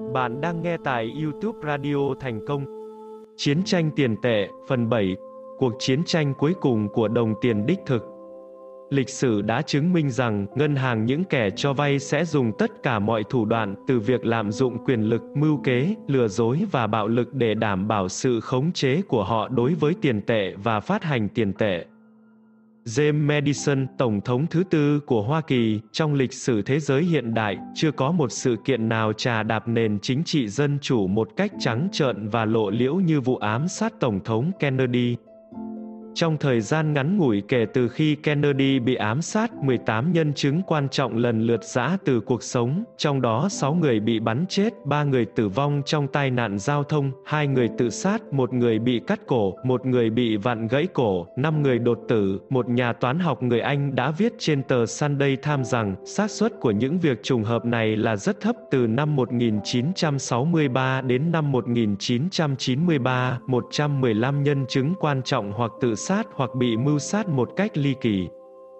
Bạn đang nghe tại YouTube Radio Thành Công. Chiến tranh tiền tệ, phần 7, cuộc chiến tranh cuối cùng của đồng tiền đích thực. Lịch sử đã chứng minh rằng, ngân hàng những kẻ cho vay sẽ dùng tất cả mọi thủ đoạn, từ việc lạm dụng quyền lực, mưu kế, lừa dối và bạo lực để đảm bảo sự khống chế của họ đối với tiền tệ và phát hành tiền tệ. James Madison, Tổng thống thứ tư của Hoa Kỳ, trong lịch sử thế giới hiện đại, chưa có một sự kiện nào trà đạp nền chính trị dân chủ một cách trắng trợn và lộ liễu như vụ ám sát Tổng thống Kennedy. Trong thời gian ngắn ngủi kể từ khi Kennedy bị ám sát, 18 nhân chứng quan trọng lần lượt giã từ cuộc sống, trong đó 6 người bị bắn chết, 3 người tử vong trong tai nạn giao thông, 2 người tự sát, 1 người bị cắt cổ, 1 người bị vặn gãy cổ, 5 người đột tử. Một nhà toán học người Anh đã viết trên tờ Sunday Times rằng, xác suất của những việc trùng hợp này là rất thấp. Từ năm 1963 đến năm 1993, 115 nhân chứng quan trọng hoặc tự sát hoặc bị mưu sát một cách ly kỳ.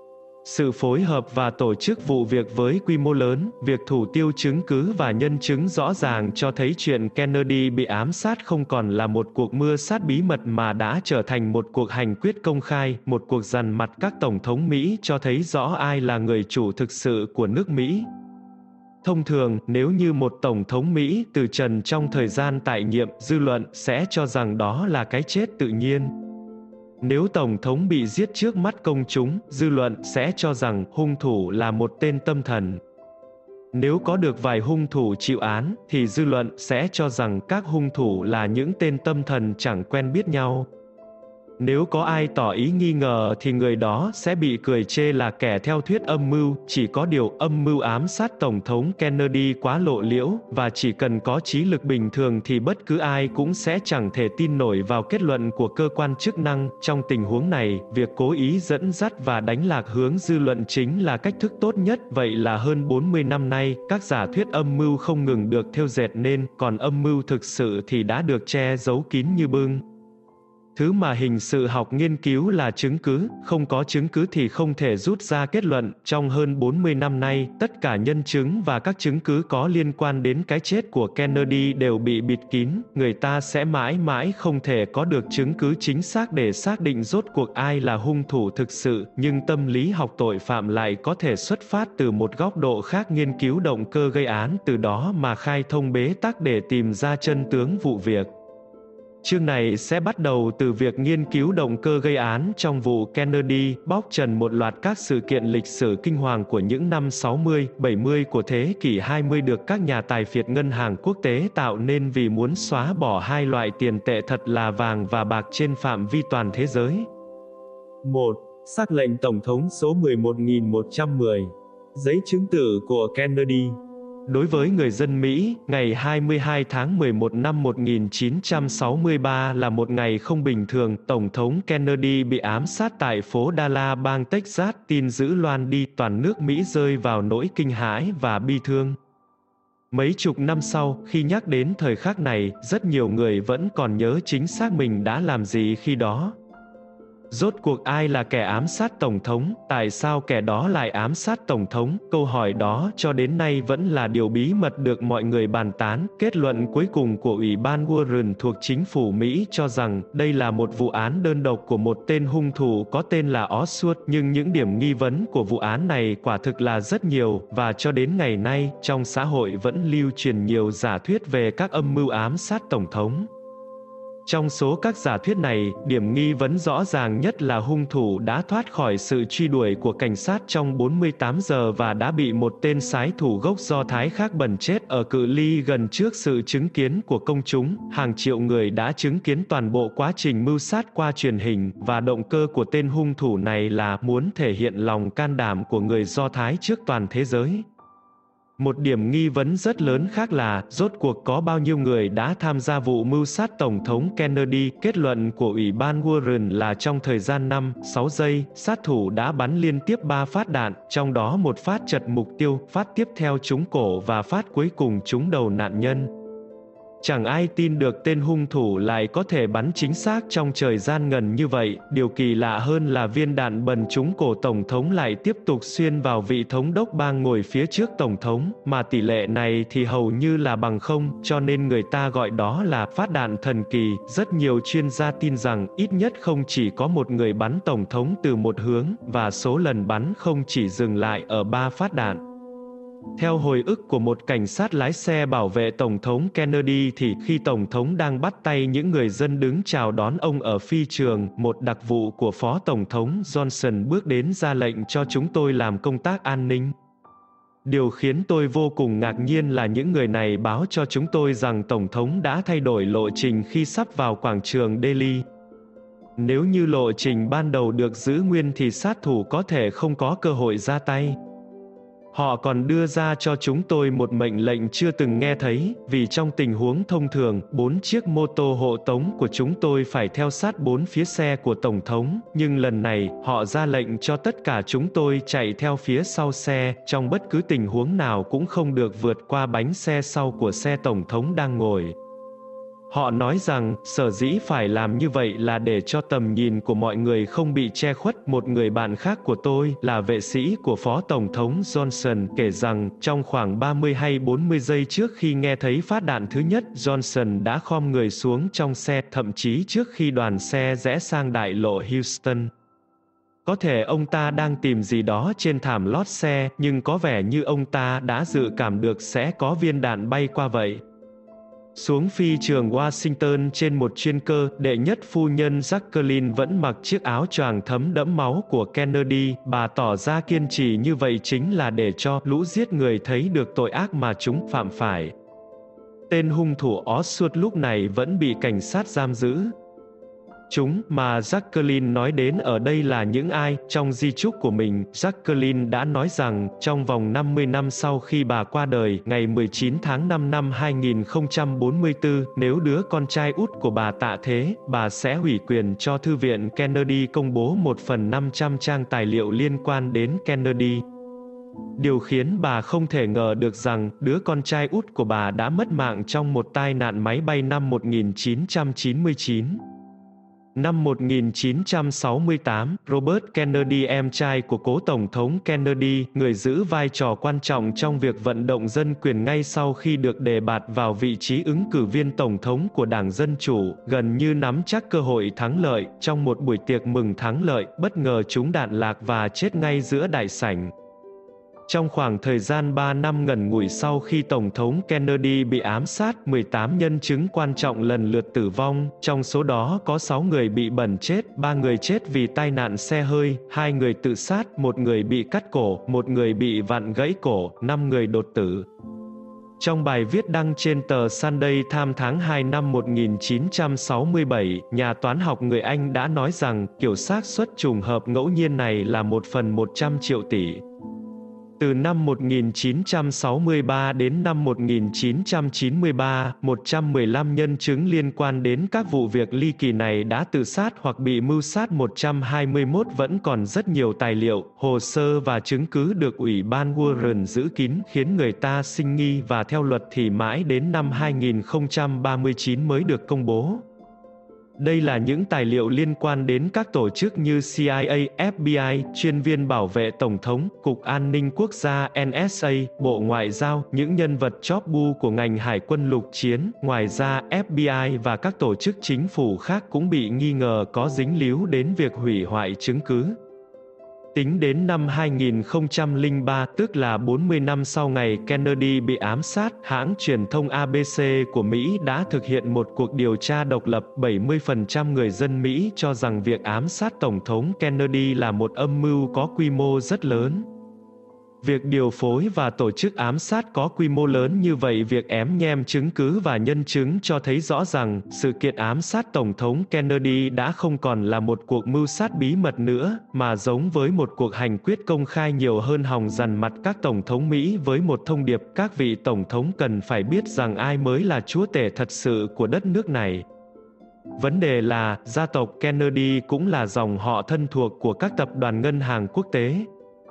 Sự phối hợp và tổ chức vụ việc với quy mô lớn, việc thủ tiêu chứng cứ và nhân chứng rõ ràng cho thấy chuyện Kennedy bị ám sát không còn là một cuộc mưu sát bí mật mà đã trở thành một cuộc hành quyết công khai, một cuộc dằn mặt các tổng thống Mỹ cho thấy rõ ai là người chủ thực sự của nước Mỹ. Thông thường, nếu như một tổng thống Mỹ từ trần trong thời gian tại nhiệm, dư luận sẽ cho rằng đó là cái chết tự nhiên. Nếu tổng thống bị giết trước mắt công chúng, dư luận sẽ cho rằng hung thủ là một tên tâm thần. Nếu có được vài hung thủ chịu án, thì dư luận sẽ cho rằng các hung thủ là những tên tâm thần chẳng quen biết nhau. Nếu có ai tỏ ý nghi ngờ thì người đó sẽ bị cười chê là kẻ theo thuyết âm mưu. Chỉ có điều âm mưu ám sát Tổng thống Kennedy quá lộ liễu, và chỉ cần có trí lực bình thường thì bất cứ ai cũng sẽ chẳng thể tin nổi vào kết luận của cơ quan chức năng. Trong tình huống này, việc cố ý dẫn dắt và đánh lạc hướng dư luận chính là cách thức tốt nhất. Vậy là hơn 40 năm nay, các giả thuyết âm mưu không ngừng được thêu dệt nên, còn âm mưu thực sự thì đã được che giấu kín như bưng. Thứ mà hình sự học nghiên cứu là chứng cứ, không có chứng cứ thì không thể rút ra kết luận. Trong hơn 40 năm nay, tất cả nhân chứng và các chứng cứ có liên quan đến cái chết của Kennedy đều bị bịt kín. Người ta sẽ mãi mãi không thể có được chứng cứ chính xác để xác định rốt cuộc ai là hung thủ thực sự, nhưng tâm lý học tội phạm lại có thể xuất phát từ một góc độ khác, nghiên cứu động cơ gây án, từ đó mà khai thông bế tắc để tìm ra chân tướng vụ việc. Chương này sẽ bắt đầu từ việc nghiên cứu động cơ gây án trong vụ Kennedy, bóc trần một loạt các sự kiện lịch sử kinh hoàng của những năm 60, 70 của thế kỷ 20 được các nhà tài phiệt ngân hàng quốc tế tạo nên vì muốn xóa bỏ hai loại tiền tệ thật là vàng và bạc trên phạm vi toàn thế giới. 1. Sắc lệnh Tổng thống số 11.110. Giấy chứng tử của Kennedy. Đối với người dân Mỹ, ngày 22 tháng 11 năm 1963 là một ngày không bình thường. Tổng thống Kennedy bị ám sát tại phố Dallas, bang Texas. Tin dữ loan đi, toàn nước Mỹ rơi vào nỗi kinh hãi và bi thương. Mấy chục năm sau, khi nhắc đến thời khắc này, rất nhiều người vẫn còn nhớ chính xác mình đã làm gì khi đó. Rốt cuộc ai là kẻ ám sát Tổng thống? Tại sao kẻ đó lại ám sát Tổng thống? Câu hỏi đó cho đến nay vẫn là điều bí mật được mọi người bàn tán. Kết luận cuối cùng của Ủy ban Warren thuộc chính phủ Mỹ cho rằng đây là một vụ án đơn độc của một tên hung thủ có tên là Oswald. Nhưng những điểm nghi vấn của vụ án này quả thực là rất nhiều, và cho đến ngày nay, trong xã hội vẫn lưu truyền nhiều giả thuyết về các âm mưu ám sát Tổng thống. Trong số các giả thuyết này, điểm nghi vấn rõ ràng nhất là hung thủ đã thoát khỏi sự truy đuổi của cảnh sát trong 48 giờ và đã bị một tên sát thủ gốc Do Thái khác bắn chết ở cự ly gần trước sự chứng kiến của công chúng. Hàng triệu người đã chứng kiến toàn bộ quá trình mưu sát qua truyền hình, và động cơ của tên hung thủ này là muốn thể hiện lòng can đảm của người Do Thái trước toàn thế giới. Một điểm nghi vấn rất lớn khác là, rốt cuộc có bao nhiêu người đã tham gia vụ mưu sát Tổng thống Kennedy. Kết luận của Ủy ban Warren là trong thời gian 5-6 giây, sát thủ đã bắn liên tiếp 3 phát đạn, trong đó một phát trật mục tiêu, phát tiếp theo trúng cổ và phát cuối cùng trúng đầu nạn nhân. Chẳng ai tin được tên hung thủ lại có thể bắn chính xác trong thời gian ngắn như vậy. Điều kỳ lạ hơn là viên đạn bần trúng cổ Tổng thống lại tiếp tục xuyên vào vị thống đốc bang ngồi phía trước Tổng thống, mà tỷ lệ này thì hầu như là bằng không, cho nên người ta gọi đó là phát đạn thần kỳ. Rất nhiều chuyên gia tin rằng ít nhất không chỉ có một người bắn Tổng thống từ một hướng, và số lần bắn không chỉ dừng lại ở 3 phát đạn. Theo hồi ức của một cảnh sát lái xe bảo vệ Tổng thống Kennedy thì khi Tổng thống đang bắt tay những người dân đứng chào đón ông ở phi trường, một đặc vụ của Phó Tổng thống Johnson bước đến ra lệnh cho chúng tôi làm công tác an ninh. Điều khiến tôi vô cùng ngạc nhiên là những người này báo cho chúng tôi rằng Tổng thống đã thay đổi lộ trình khi sắp vào quảng trường Delhi. Nếu như lộ trình ban đầu được giữ nguyên thì sát thủ có thể không có cơ hội ra tay. Họ còn đưa ra cho chúng tôi một mệnh lệnh chưa từng nghe thấy, vì trong tình huống thông thường, 4 chiếc mô tô hộ tống của chúng tôi phải theo sát 4 phía xe của Tổng thống, nhưng lần này, họ ra lệnh cho tất cả chúng tôi chạy theo phía sau xe, trong bất cứ tình huống nào cũng không được vượt qua bánh xe sau của xe Tổng thống đang ngồi. Họ nói rằng, sở dĩ phải làm như vậy là để cho tầm nhìn của mọi người không bị che khuất. Một người bạn khác của tôi, là vệ sĩ của Phó Tổng thống Johnson, kể rằng, trong khoảng 30 hay 40 giây trước khi nghe thấy phát đạn thứ nhất, Johnson đã khom người xuống trong xe, thậm chí trước khi đoàn xe rẽ sang đại lộ Houston. Có thể ông ta đang tìm gì đó trên thảm lót xe, nhưng có vẻ như ông ta đã dự cảm được sẽ có viên đạn bay qua vậy. Xuống phi trường Washington trên một chuyên cơ, đệ nhất phu nhân Jacqueline vẫn mặc chiếc áo choàng thấm đẫm máu của Kennedy. Bà tỏ ra kiên trì như vậy chính là để cho lũ giết người thấy được tội ác mà chúng phạm phải. Tên hung thủ Oswald lúc này vẫn bị cảnh sát giam giữ. Chúng mà Jacqueline nói đến ở đây là những ai? Trong di chúc của mình, Jacqueline đã nói rằng, trong vòng 50 năm sau khi bà qua đời, ngày 19 tháng 5 năm 2044, nếu đứa con trai út của bà tạ thế, bà sẽ ủy quyền cho Thư viện Kennedy công bố 1/500 trang tài liệu liên quan đến Kennedy. Điều khiến bà không thể ngờ được rằng, đứa con trai út của bà đã mất mạng trong một tai nạn máy bay năm 1999. Năm 1968, Robert Kennedy, em trai của cố Tổng thống Kennedy, người giữ vai trò quan trọng trong việc vận động dân quyền ngay sau khi được đề bạt vào vị trí ứng cử viên Tổng thống của Đảng Dân Chủ, gần như nắm chắc cơ hội thắng lợi. Trong một buổi tiệc mừng thắng lợi, bất ngờ trúng đạn lạc và chết ngay giữa đại sảnh. Trong khoảng thời gian 3 năm ngắn ngủi sau khi Tổng thống Kennedy bị ám sát, 18 nhân chứng quan trọng lần lượt tử vong, trong số đó có 6 người bị bẩn chết, 3 người chết vì tai nạn xe hơi, 2 người tự sát, 1 người bị cắt cổ, 1 người bị vặn gãy cổ, 5 người đột tử. Trong bài viết đăng trên tờ Sunday Times tháng 2 năm 1967, nhà toán học người Anh đã nói rằng, kiểu xác suất trùng hợp ngẫu nhiên này là 1/100 triệu tỷ. Từ năm 1963 đến năm 1993, 115 nhân chứng liên quan đến các vụ việc ly kỳ này đã tự sát hoặc bị mưu sát. 121 vẫn còn rất nhiều tài liệu, hồ sơ và chứng cứ được Ủy ban Warren giữ kín, khiến người ta sinh nghi, và theo luật thì mãi đến năm 2039 mới được công bố. Đây là những tài liệu liên quan đến các tổ chức như CIA, FBI, chuyên viên bảo vệ Tổng thống, Cục An ninh Quốc gia NSA, Bộ Ngoại giao, những nhân vật chóp bu của ngành hải quân lục chiến. Ngoài ra, FBI và các tổ chức chính phủ khác cũng bị nghi ngờ có dính líu đến việc hủy hoại chứng cứ. Tính đến năm 2003, tức là 40 năm sau ngày Kennedy bị ám sát, hãng truyền thông ABC của Mỹ đã thực hiện một cuộc điều tra độc lập. 70% người dân Mỹ cho rằng việc ám sát Tổng thống Kennedy là một âm mưu có quy mô rất lớn. Việc điều phối và tổ chức ám sát có quy mô lớn như vậy, việc ém nhem chứng cứ và nhân chứng cho thấy rõ rằng, sự kiện ám sát Tổng thống Kennedy đã không còn là một cuộc mưu sát bí mật nữa, mà giống với một cuộc hành quyết công khai nhiều hơn hòng dằn mặt các Tổng thống Mỹ với một thông điệp: các vị Tổng thống cần phải biết rằng ai mới là chúa tể thật sự của đất nước này. Vấn đề là, gia tộc Kennedy cũng là dòng họ thân thuộc của các tập đoàn ngân hàng quốc tế.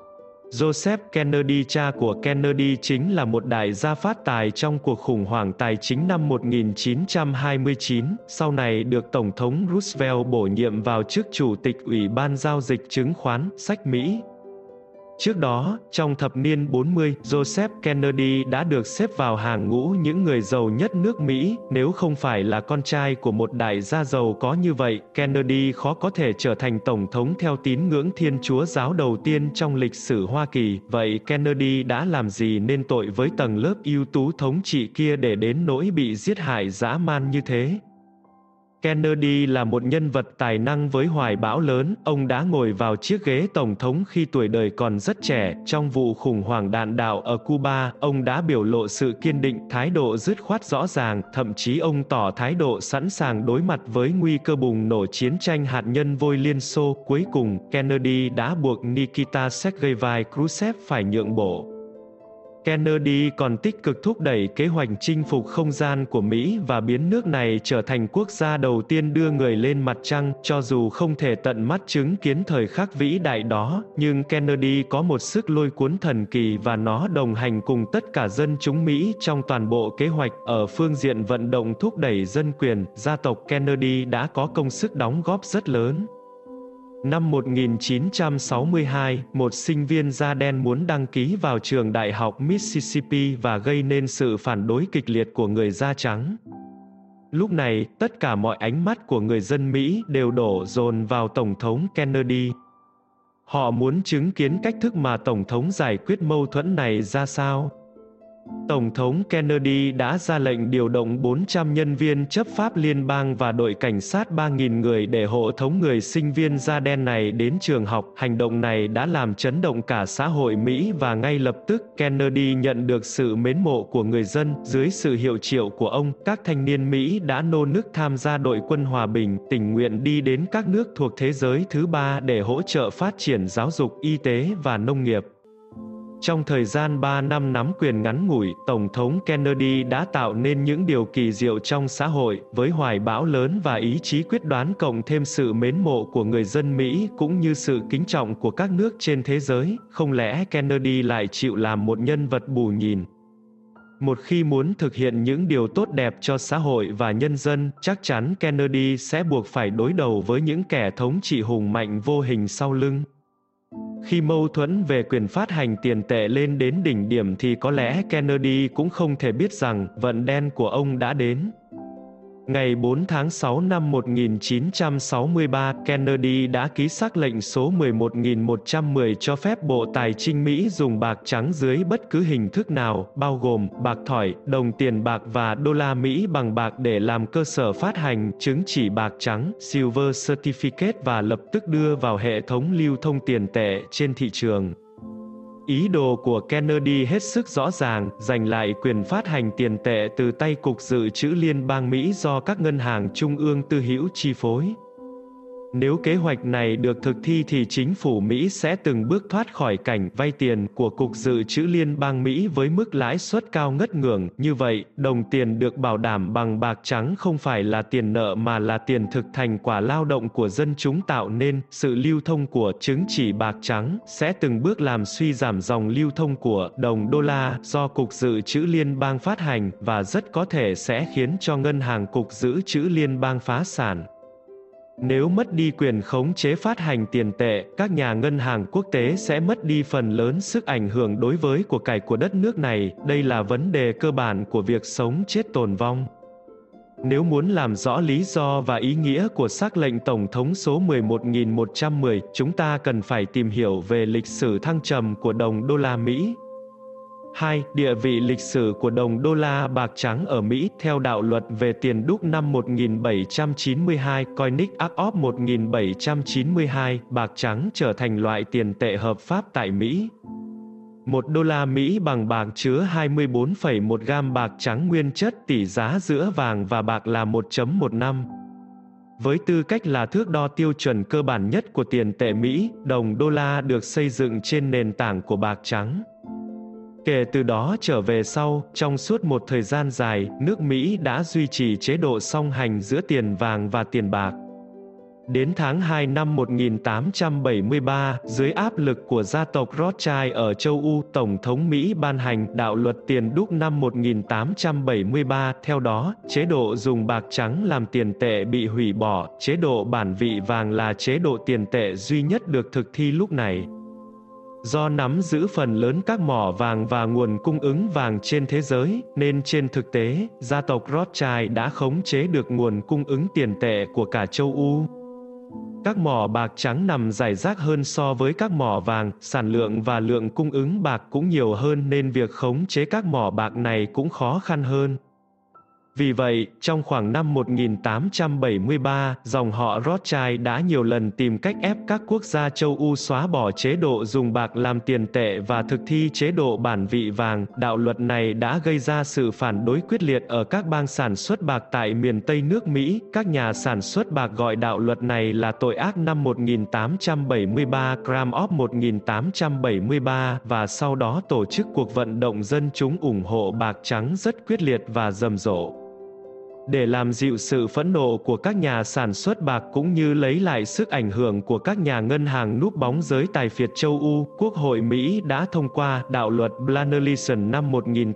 Joseph Kennedy, cha của Kennedy, chính là một đại gia phát tài trong cuộc khủng hoảng tài chính năm 1929, sau này được Tổng thống Roosevelt bổ nhiệm vào chức Chủ tịch Ủy ban Giao dịch Chứng khoán, sách Mỹ. Trước đó, trong thập niên 40, Joseph Kennedy đã được xếp vào hàng ngũ những người giàu nhất nước Mỹ. Nếu không phải là con trai của một đại gia giàu có như vậy, Kennedy khó có thể trở thành tổng thống theo tín ngưỡng Thiên Chúa giáo đầu tiên trong lịch sử Hoa Kỳ. Vậy Kennedy đã làm gì nên tội với tầng lớp ưu tú thống trị kia để đến nỗi bị giết hại dã man như thế? Kennedy là một nhân vật tài năng với hoài bão lớn. Ông đã ngồi vào chiếc ghế tổng thống khi tuổi đời còn rất trẻ. Trong vụ khủng hoảng đạn đạo ở Cuba, ông đã biểu lộ sự kiên định, thái độ dứt khoát rõ ràng, thậm chí ông tỏ thái độ sẵn sàng đối mặt với nguy cơ bùng nổ chiến tranh hạt nhân vôi Liên Xô. Cuối cùng, Kennedy đã buộc Nikita Sergeyevich Khrushchev phải nhượng bộ. Kennedy còn tích cực thúc đẩy kế hoạch chinh phục không gian của Mỹ và biến nước này trở thành quốc gia đầu tiên đưa người lên mặt trăng. Cho dù không thể tận mắt chứng kiến thời khắc vĩ đại đó, nhưng Kennedy có một sức lôi cuốn thần kỳ và nó đồng hành cùng tất cả dân chúng Mỹ trong toàn bộ kế hoạch. Ở phương diện vận động thúc đẩy dân quyền, gia tộc Kennedy đã có công sức đóng góp rất lớn. Năm 1962, một sinh viên da đen muốn đăng ký vào trường đại học Mississippi và gây nên sự phản đối kịch liệt của người da trắng. Lúc này, tất cả mọi ánh mắt của người dân Mỹ đều đổ dồn vào Tổng thống Kennedy. Họ muốn chứng kiến cách thức mà Tổng thống giải quyết mâu thuẫn này ra sao. Tổng thống Kennedy đã ra lệnh điều động 400 nhân viên chấp pháp liên bang và đội cảnh sát 3.000 người để hộ tống người sinh viên da đen này đến trường học. Hành động này đã làm chấn động cả xã hội Mỹ và ngay lập tức Kennedy nhận được sự mến mộ của người dân. Dưới sự hiệu triệu của ông, các thanh niên Mỹ đã nô nức tham gia đội quân hòa bình, tình nguyện đi đến các nước thuộc thế giới thứ ba để hỗ trợ phát triển giáo dục, y tế và nông nghiệp. Trong thời gian 3 năm nắm quyền ngắn ngủi, Tổng thống Kennedy đã tạo nên những điều kỳ diệu trong xã hội, với hoài bão lớn và ý chí quyết đoán cộng thêm sự mến mộ của người dân Mỹ cũng như sự kính trọng của các nước trên thế giới. Không lẽ Kennedy lại chịu làm một nhân vật bù nhìn? Một khi muốn thực hiện những điều tốt đẹp cho xã hội và nhân dân, chắc chắn Kennedy sẽ buộc phải đối đầu với những kẻ thống trị hùng mạnh vô hình sau lưng. Khi mâu thuẫn về quyền phát hành tiền tệ lên đến đỉnh điểm thì có lẽ Kennedy cũng không thể biết rằng vận đen của ông đã đến. Ngày 4 tháng 6 năm 1963, Kennedy đã ký sắc lệnh số 11.110 cho phép Bộ Tài chính Mỹ dùng bạc trắng dưới bất cứ hình thức nào, bao gồm bạc thỏi, đồng tiền bạc và đô la Mỹ bằng bạc để làm cơ sở phát hành chứng chỉ bạc trắng, Silver Certificate và lập tức đưa vào hệ thống lưu thông tiền tệ trên thị trường. Ý đồ của Kennedy hết sức rõ ràng, giành lại quyền phát hành tiền tệ từ tay Cục Dự trữ Liên bang Mỹ do các ngân hàng trung ương tư hữu chi phối. Nếu kế hoạch này được thực thi thì chính phủ Mỹ sẽ từng bước thoát khỏi cảnh vay tiền của Cục Dự trữ Liên bang Mỹ với mức lãi suất cao ngất ngưởng. Như vậy, đồng tiền được bảo đảm bằng bạc trắng không phải là tiền nợ mà là tiền thực thành quả lao động của dân chúng tạo nên. Sự lưu thông của chứng chỉ bạc trắng sẽ từng bước làm suy giảm dòng lưu thông của đồng đô la do Cục Dự trữ Liên bang phát hành và rất có thể sẽ khiến cho ngân hàng Cục Dự trữ Liên bang phá sản. Nếu mất đi quyền khống chế phát hành tiền tệ, các nhà ngân hàng quốc tế sẽ mất đi phần lớn sức ảnh hưởng đối với của cải của đất nước này. Đây là vấn đề cơ bản của việc sống chết tồn vong. Nếu muốn làm rõ lý do và ý nghĩa của sắc lệnh Tổng thống số 11.110, chúng ta cần phải tìm hiểu về lịch sử thăng trầm của đồng đô la Mỹ. 2. Địa vị lịch sử của đồng đô la bạc trắng ở Mỹ. Theo đạo luật về tiền đúc năm 1792, Coinage Act of 1792, bạc trắng trở thành loại tiền tệ hợp pháp tại Mỹ. 1 đô la Mỹ bằng bạc chứa 24,1 gam bạc trắng nguyên chất, tỷ giá giữa vàng và bạc là 1.15. Với tư cách là thước đo tiêu chuẩn cơ bản nhất của tiền tệ Mỹ, đồng đô la được xây dựng trên nền tảng của bạc trắng. Kể từ đó trở về sau, trong suốt một thời gian dài, nước Mỹ đã duy trì chế độ song hành giữa tiền vàng và tiền bạc. Đến tháng 2 năm 1873, dưới áp lực của gia tộc Rothschild ở châu Âu, Tổng thống Mỹ ban hành đạo luật tiền đúc năm 1873. Theo đó, chế độ dùng bạc trắng làm tiền tệ bị hủy bỏ, chế độ bản vị vàng là chế độ tiền tệ duy nhất được thực thi lúc này. Do nắm giữ phần lớn các mỏ vàng và nguồn cung ứng vàng trên thế giới, nên trên thực tế, gia tộc Rothschild đã khống chế được nguồn cung ứng tiền tệ của cả châu Âu. Các mỏ bạc trắng nằm rải rác hơn so với các mỏ vàng, sản lượng và lượng cung ứng bạc cũng nhiều hơn nên việc khống chế các mỏ bạc này cũng khó khăn hơn. Vì vậy, trong khoảng năm 1873, dòng họ Rothschild đã nhiều lần tìm cách ép các quốc gia châu Âu xóa bỏ chế độ dùng bạc làm tiền tệ và thực thi chế độ bản vị vàng. Đạo luật này đã gây ra sự phản đối quyết liệt ở các bang sản xuất bạc tại miền Tây nước Mỹ. Các nhà sản xuất bạc gọi đạo luật này là tội ác năm 1873, Crime of 1873 và sau đó tổ chức cuộc vận động dân chúng ủng hộ bạc trắng rất quyết liệt và rầm rộ. Để làm dịu sự phẫn nộ của các nhà sản xuất bạc cũng như lấy lại sức ảnh hưởng của các nhà ngân hàng núp bóng giới tài phiệt châu Âu, Quốc hội Mỹ đã thông qua đạo luật Blaney-Leeson năm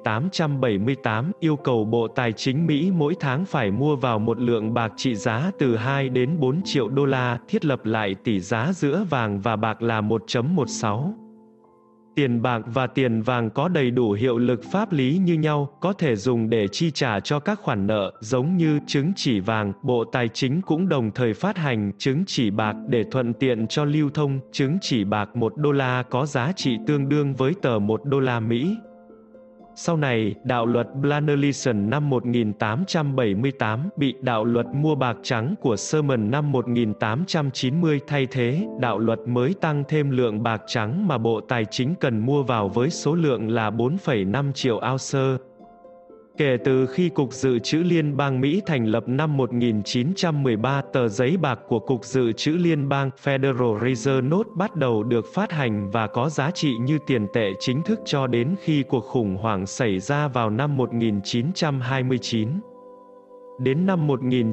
1878, yêu cầu Bộ Tài chính Mỹ mỗi tháng phải mua vào một lượng bạc trị giá từ 2 đến 4 triệu đô la, thiết lập lại tỷ giá giữa vàng và bạc là 1.16. Tiền bạc và tiền vàng có đầy đủ hiệu lực pháp lý như nhau, có thể dùng để chi trả cho các khoản nợ, giống như chứng chỉ vàng. Bộ Tài chính cũng đồng thời phát hành chứng chỉ bạc để thuận tiện cho lưu thông. Chứng chỉ bạc 1 đô la có giá trị tương đương với tờ 1 đô la Mỹ. Sau này, đạo luật Blaney-Leeson năm 1878 bị đạo luật mua bạc trắng của Sherman năm 1890 thay thế. Đạo luật mới tăng thêm lượng bạc trắng mà Bộ Tài chính cần mua vào với số lượng là 4,5 triệu ounce. Kể từ khi Cục Dự trữ Liên bang Mỹ thành lập năm 1913, tờ giấy bạc của Cục Dự trữ Liên bang Federal Reserve Note bắt đầu được phát hành và có giá trị như tiền tệ chính thức cho đến khi cuộc khủng hoảng xảy ra vào năm 1929. Đến năm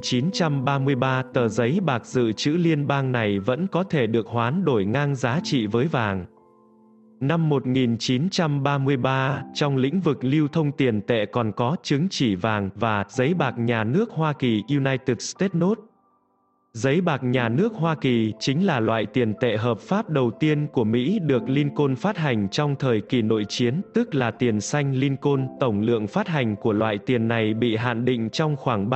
1933, tờ giấy bạc Dự trữ Liên bang này vẫn có thể được hoán đổi ngang giá trị với vàng. Năm 1933, trong lĩnh vực lưu thông tiền tệ còn có chứng chỉ vàng và giấy bạc nhà nước Hoa Kỳ United States Note. Giấy bạc nhà nước Hoa Kỳ chính là loại tiền tệ hợp pháp đầu tiên của Mỹ được Lincoln phát hành trong thời kỳ nội chiến, tức là tiền xanh Lincoln. Tổng lượng phát hành của loại tiền này bị hạn định trong khoảng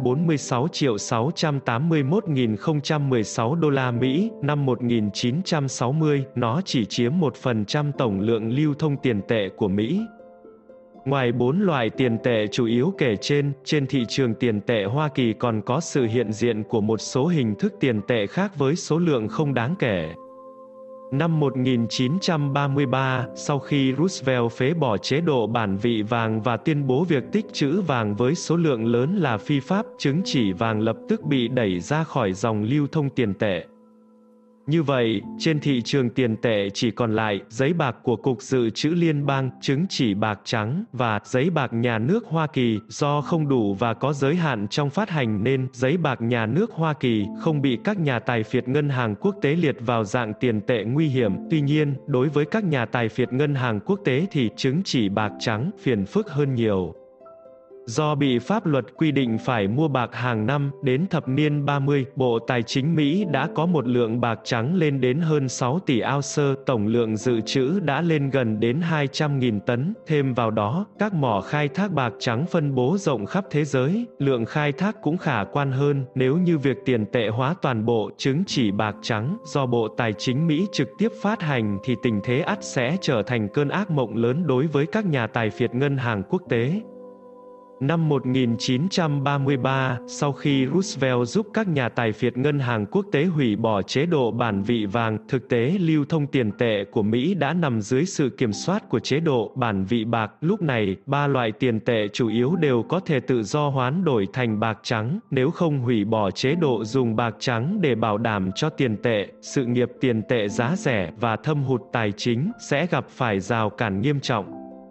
346.681.016 đô la Mỹ. Năm 1960, nó chỉ chiếm 1% tổng lượng lưu thông tiền tệ của Mỹ. Ngoài 4 loại tiền tệ chủ yếu kể trên thị trường tiền tệ Hoa Kỳ còn có sự hiện diện của một số hình thức tiền tệ khác với số lượng không đáng kể. Năm 1933, sau khi Roosevelt phế bỏ chế độ bản vị vàng và tuyên bố việc tích trữ vàng với số lượng lớn là phi pháp, chứng chỉ vàng lập tức bị đẩy ra khỏi dòng lưu thông tiền tệ. Như vậy, trên thị trường tiền tệ chỉ còn lại giấy bạc của Cục Dự trữ Liên bang, chứng chỉ bạc trắng và giấy bạc nhà nước Hoa Kỳ. Do không đủ và có giới hạn trong phát hành nên giấy bạc nhà nước Hoa Kỳ không bị các nhà tài phiệt ngân hàng quốc tế liệt vào dạng tiền tệ nguy hiểm. Tuy nhiên, đối với các nhà tài phiệt ngân hàng quốc tế thì chứng chỉ bạc trắng phiền phức hơn nhiều. Do bị pháp luật quy định phải mua bạc hàng năm, đến thập niên 30, Bộ Tài chính Mỹ đã có một lượng bạc trắng lên đến hơn 6 tỷ ounce, tổng lượng dự trữ đã lên gần đến 200.000 tấn. Thêm vào đó, các mỏ khai thác bạc trắng phân bố rộng khắp thế giới, lượng khai thác cũng khả quan hơn. Nếu như việc tiền tệ hóa toàn bộ chứng chỉ bạc trắng do Bộ Tài chính Mỹ trực tiếp phát hành thì tình thế ắt sẽ trở thành cơn ác mộng lớn đối với các nhà tài phiệt ngân hàng quốc tế. Năm 1933, sau khi Roosevelt giúp các nhà tài phiệt ngân hàng quốc tế hủy bỏ chế độ bản vị vàng, thực tế lưu thông tiền tệ của Mỹ đã nằm dưới sự kiểm soát của chế độ bản vị bạc. Lúc này, 3 loại tiền tệ chủ yếu đều có thể tự do hoán đổi thành bạc trắng. Nếu không hủy bỏ chế độ dùng bạc trắng để bảo đảm cho tiền tệ, sự nghiệp tiền tệ giá rẻ và thâm hụt tài chính sẽ gặp phải rào cản nghiêm trọng.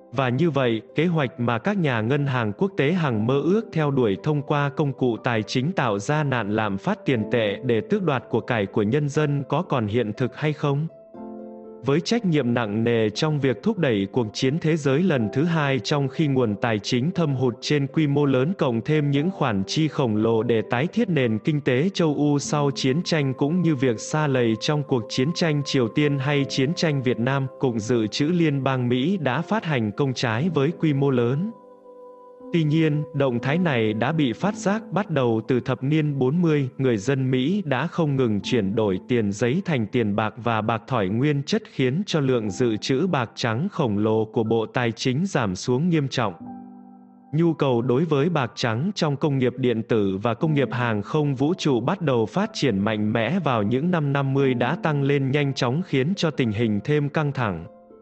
Và như vậy, kế hoạch mà các nhà ngân hàng quốc tế hằng mơ ước theo đuổi thông qua công cụ tài chính tạo ra nạn lạm phát tiền tệ để tước đoạt của cải của nhân dân có còn hiện thực hay không? Với trách nhiệm nặng nề trong việc thúc đẩy cuộc chiến thế giới lần thứ hai trong khi nguồn tài chính thâm hụt trên quy mô lớn cộng thêm những khoản chi khổng lồ để tái thiết nền kinh tế châu Âu sau chiến tranh cũng như việc sa lầy trong cuộc chiến tranh Triều Tiên hay chiến tranh Việt Nam, Cục Dự trữ Liên bang Mỹ đã phát hành công trái với quy mô lớn. Tuy nhiên, động thái này đã bị phát giác bắt đầu từ thập niên 40, người dân Mỹ đã không ngừng chuyển đổi tiền giấy thành tiền bạc và bạc thỏi nguyên chất khiến cho lượng dự trữ bạc trắng khổng lồ của Bộ Tài chính giảm xuống nghiêm trọng. Nhu cầu đối với bạc trắng trong công nghiệp điện tử và công nghiệp hàng không vũ trụ bắt đầu phát triển mạnh mẽ vào những năm 50 đã tăng lên nhanh chóng khiến cho tình hình thêm căng thẳng.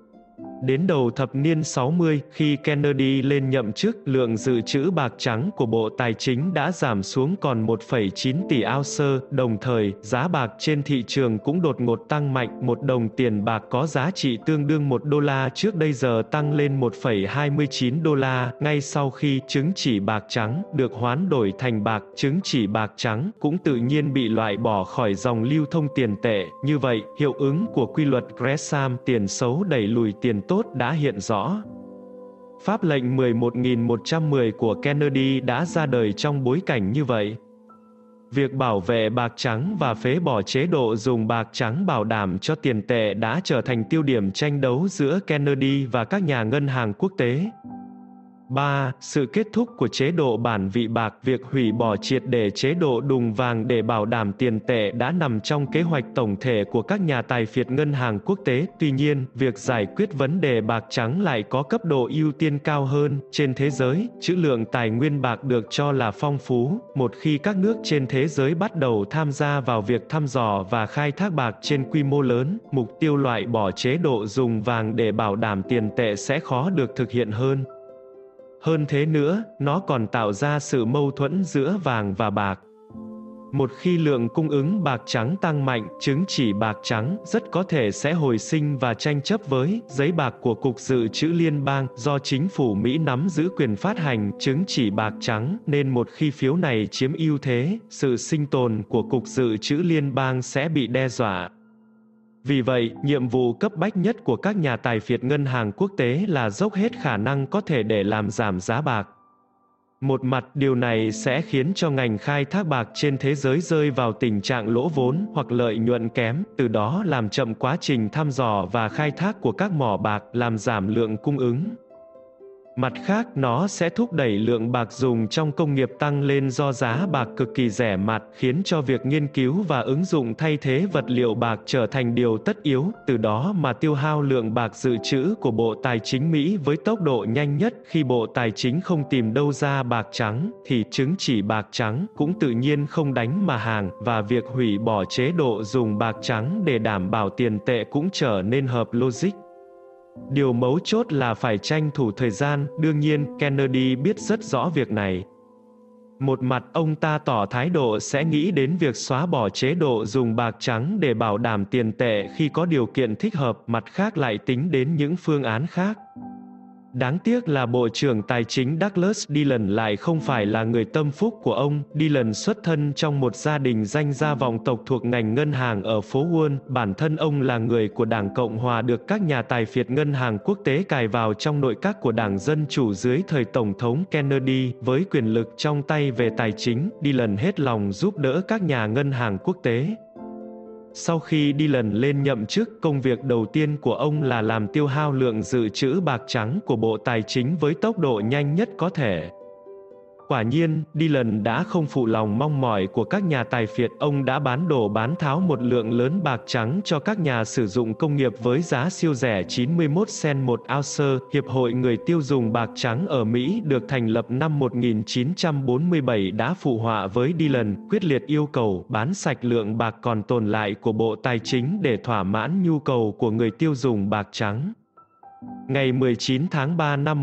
Đến đầu thập niên 60, khi Kennedy lên nhậm chức, lượng dự trữ bạc trắng của Bộ Tài chính đã giảm xuống còn 1,9 tỷ ounce, đồng thời, giá bạc trên thị trường cũng đột ngột tăng mạnh, một đồng tiền bạc có giá trị tương đương $1 trước đây giờ tăng lên 1,29 đô la, ngay sau khi chứng chỉ bạc trắng được hoán đổi thành bạc, chứng chỉ bạc trắng cũng tự nhiên bị loại bỏ khỏi dòng lưu thông tiền tệ. Như vậy, hiệu ứng của quy luật Gresham, tiền xấu đẩy lùi tiền tốt đã hiện rõ. Pháp lệnh 11.110 của Kennedy đã ra đời trong bối cảnh như vậy. Việc bảo vệ bạc trắng và phế bỏ chế độ dùng bạc trắng bảo đảm cho tiền tệ đã trở thành tiêu điểm tranh đấu giữa Kennedy và các nhà ngân hàng quốc tế. 3. Sự kết thúc của chế độ bản vị bạc, việc hủy bỏ triệt để chế độ đùng vàng để bảo đảm tiền tệ đã nằm trong kế hoạch tổng thể của các nhà tài phiệt ngân hàng quốc tế. Tuy nhiên, việc giải quyết vấn đề bạc trắng lại có cấp độ ưu tiên cao hơn. Trên thế giới, trữ lượng tài nguyên bạc được cho là phong phú. Một khi các nước trên thế giới bắt đầu tham gia vào việc thăm dò và khai thác bạc trên quy mô lớn, mục tiêu loại bỏ chế độ dùng vàng để bảo đảm tiền tệ sẽ khó được thực hiện hơn. Hơn thế nữa, nó còn tạo ra sự mâu thuẫn giữa vàng và bạc. Một khi lượng cung ứng bạc trắng tăng mạnh, chứng chỉ bạc trắng rất có thể sẽ hồi sinh và tranh chấp với giấy bạc của Cục Dự trữ Liên bang, do chính phủ Mỹ nắm giữ quyền phát hành chứng chỉ bạc trắng, nên một khi phiếu này chiếm ưu thế, sự sinh tồn của Cục Dự trữ Liên bang sẽ bị đe dọa. Vì vậy, nhiệm vụ cấp bách nhất của các nhà tài phiệt ngân hàng quốc tế là dốc hết khả năng có thể để làm giảm giá bạc. Một mặt, điều này sẽ khiến cho ngành khai thác bạc trên thế giới rơi vào tình trạng lỗ vốn hoặc lợi nhuận kém, từ đó làm chậm quá trình thăm dò và khai thác của các mỏ bạc, làm giảm lượng cung ứng. Mặt khác, nó sẽ thúc đẩy lượng bạc dùng trong công nghiệp tăng lên do giá bạc cực kỳ rẻ mạt, khiến cho việc nghiên cứu và ứng dụng thay thế vật liệu bạc trở thành điều tất yếu, từ đó mà tiêu hao lượng bạc dự trữ của Bộ Tài chính Mỹ với tốc độ nhanh nhất. Khi Bộ Tài chính không tìm đâu ra bạc trắng, thì chứng chỉ bạc trắng cũng tự nhiên không đánh mà hàng, và việc hủy bỏ chế độ dùng bạc trắng để đảm bảo tiền tệ cũng trở nên hợp logic. Điều mấu chốt là phải tranh thủ thời gian, đương nhiên, Kennedy biết rất rõ việc này. Một mặt, ông ta tỏ thái độ sẽ nghĩ đến việc xóa bỏ chế độ dùng bạc trắng để bảo đảm tiền tệ khi có điều kiện thích hợp, mặt khác lại tính đến những phương án khác. Đáng tiếc là Bộ trưởng Tài chính Douglas Dillon lại không phải là người tâm phúc của ông. Dillon xuất thân trong một gia đình danh gia vọng tộc thuộc ngành ngân hàng ở phố Wall. Bản thân ông là người của Đảng Cộng Hòa được các nhà tài phiệt ngân hàng quốc tế cài vào trong nội các của Đảng Dân Chủ dưới thời Tổng thống Kennedy. Với quyền lực trong tay về tài chính, Dillon hết lòng giúp đỡ các nhà ngân hàng quốc tế. Sau khi Dillon lên nhậm chức, công việc đầu tiên của ông là làm tiêu hao lượng dự trữ bạc trắng của Bộ Tài chính với tốc độ nhanh nhất có thể. Quả nhiên, Dillon đã không phụ lòng mong mỏi của các nhà tài phiệt, ông đã bán đổ bán tháo một lượng lớn bạc trắng cho các nhà sử dụng công nghiệp với giá siêu rẻ 91 cent một ounce. Hiệp hội Người tiêu dùng bạc trắng ở Mỹ được thành lập năm 1947 đã phụ họa với Dillon, quyết liệt yêu cầu bán sạch lượng bạc còn tồn lại của Bộ Tài chính để thỏa mãn nhu cầu của người tiêu dùng bạc trắng. Ngày 19 tháng 3 năm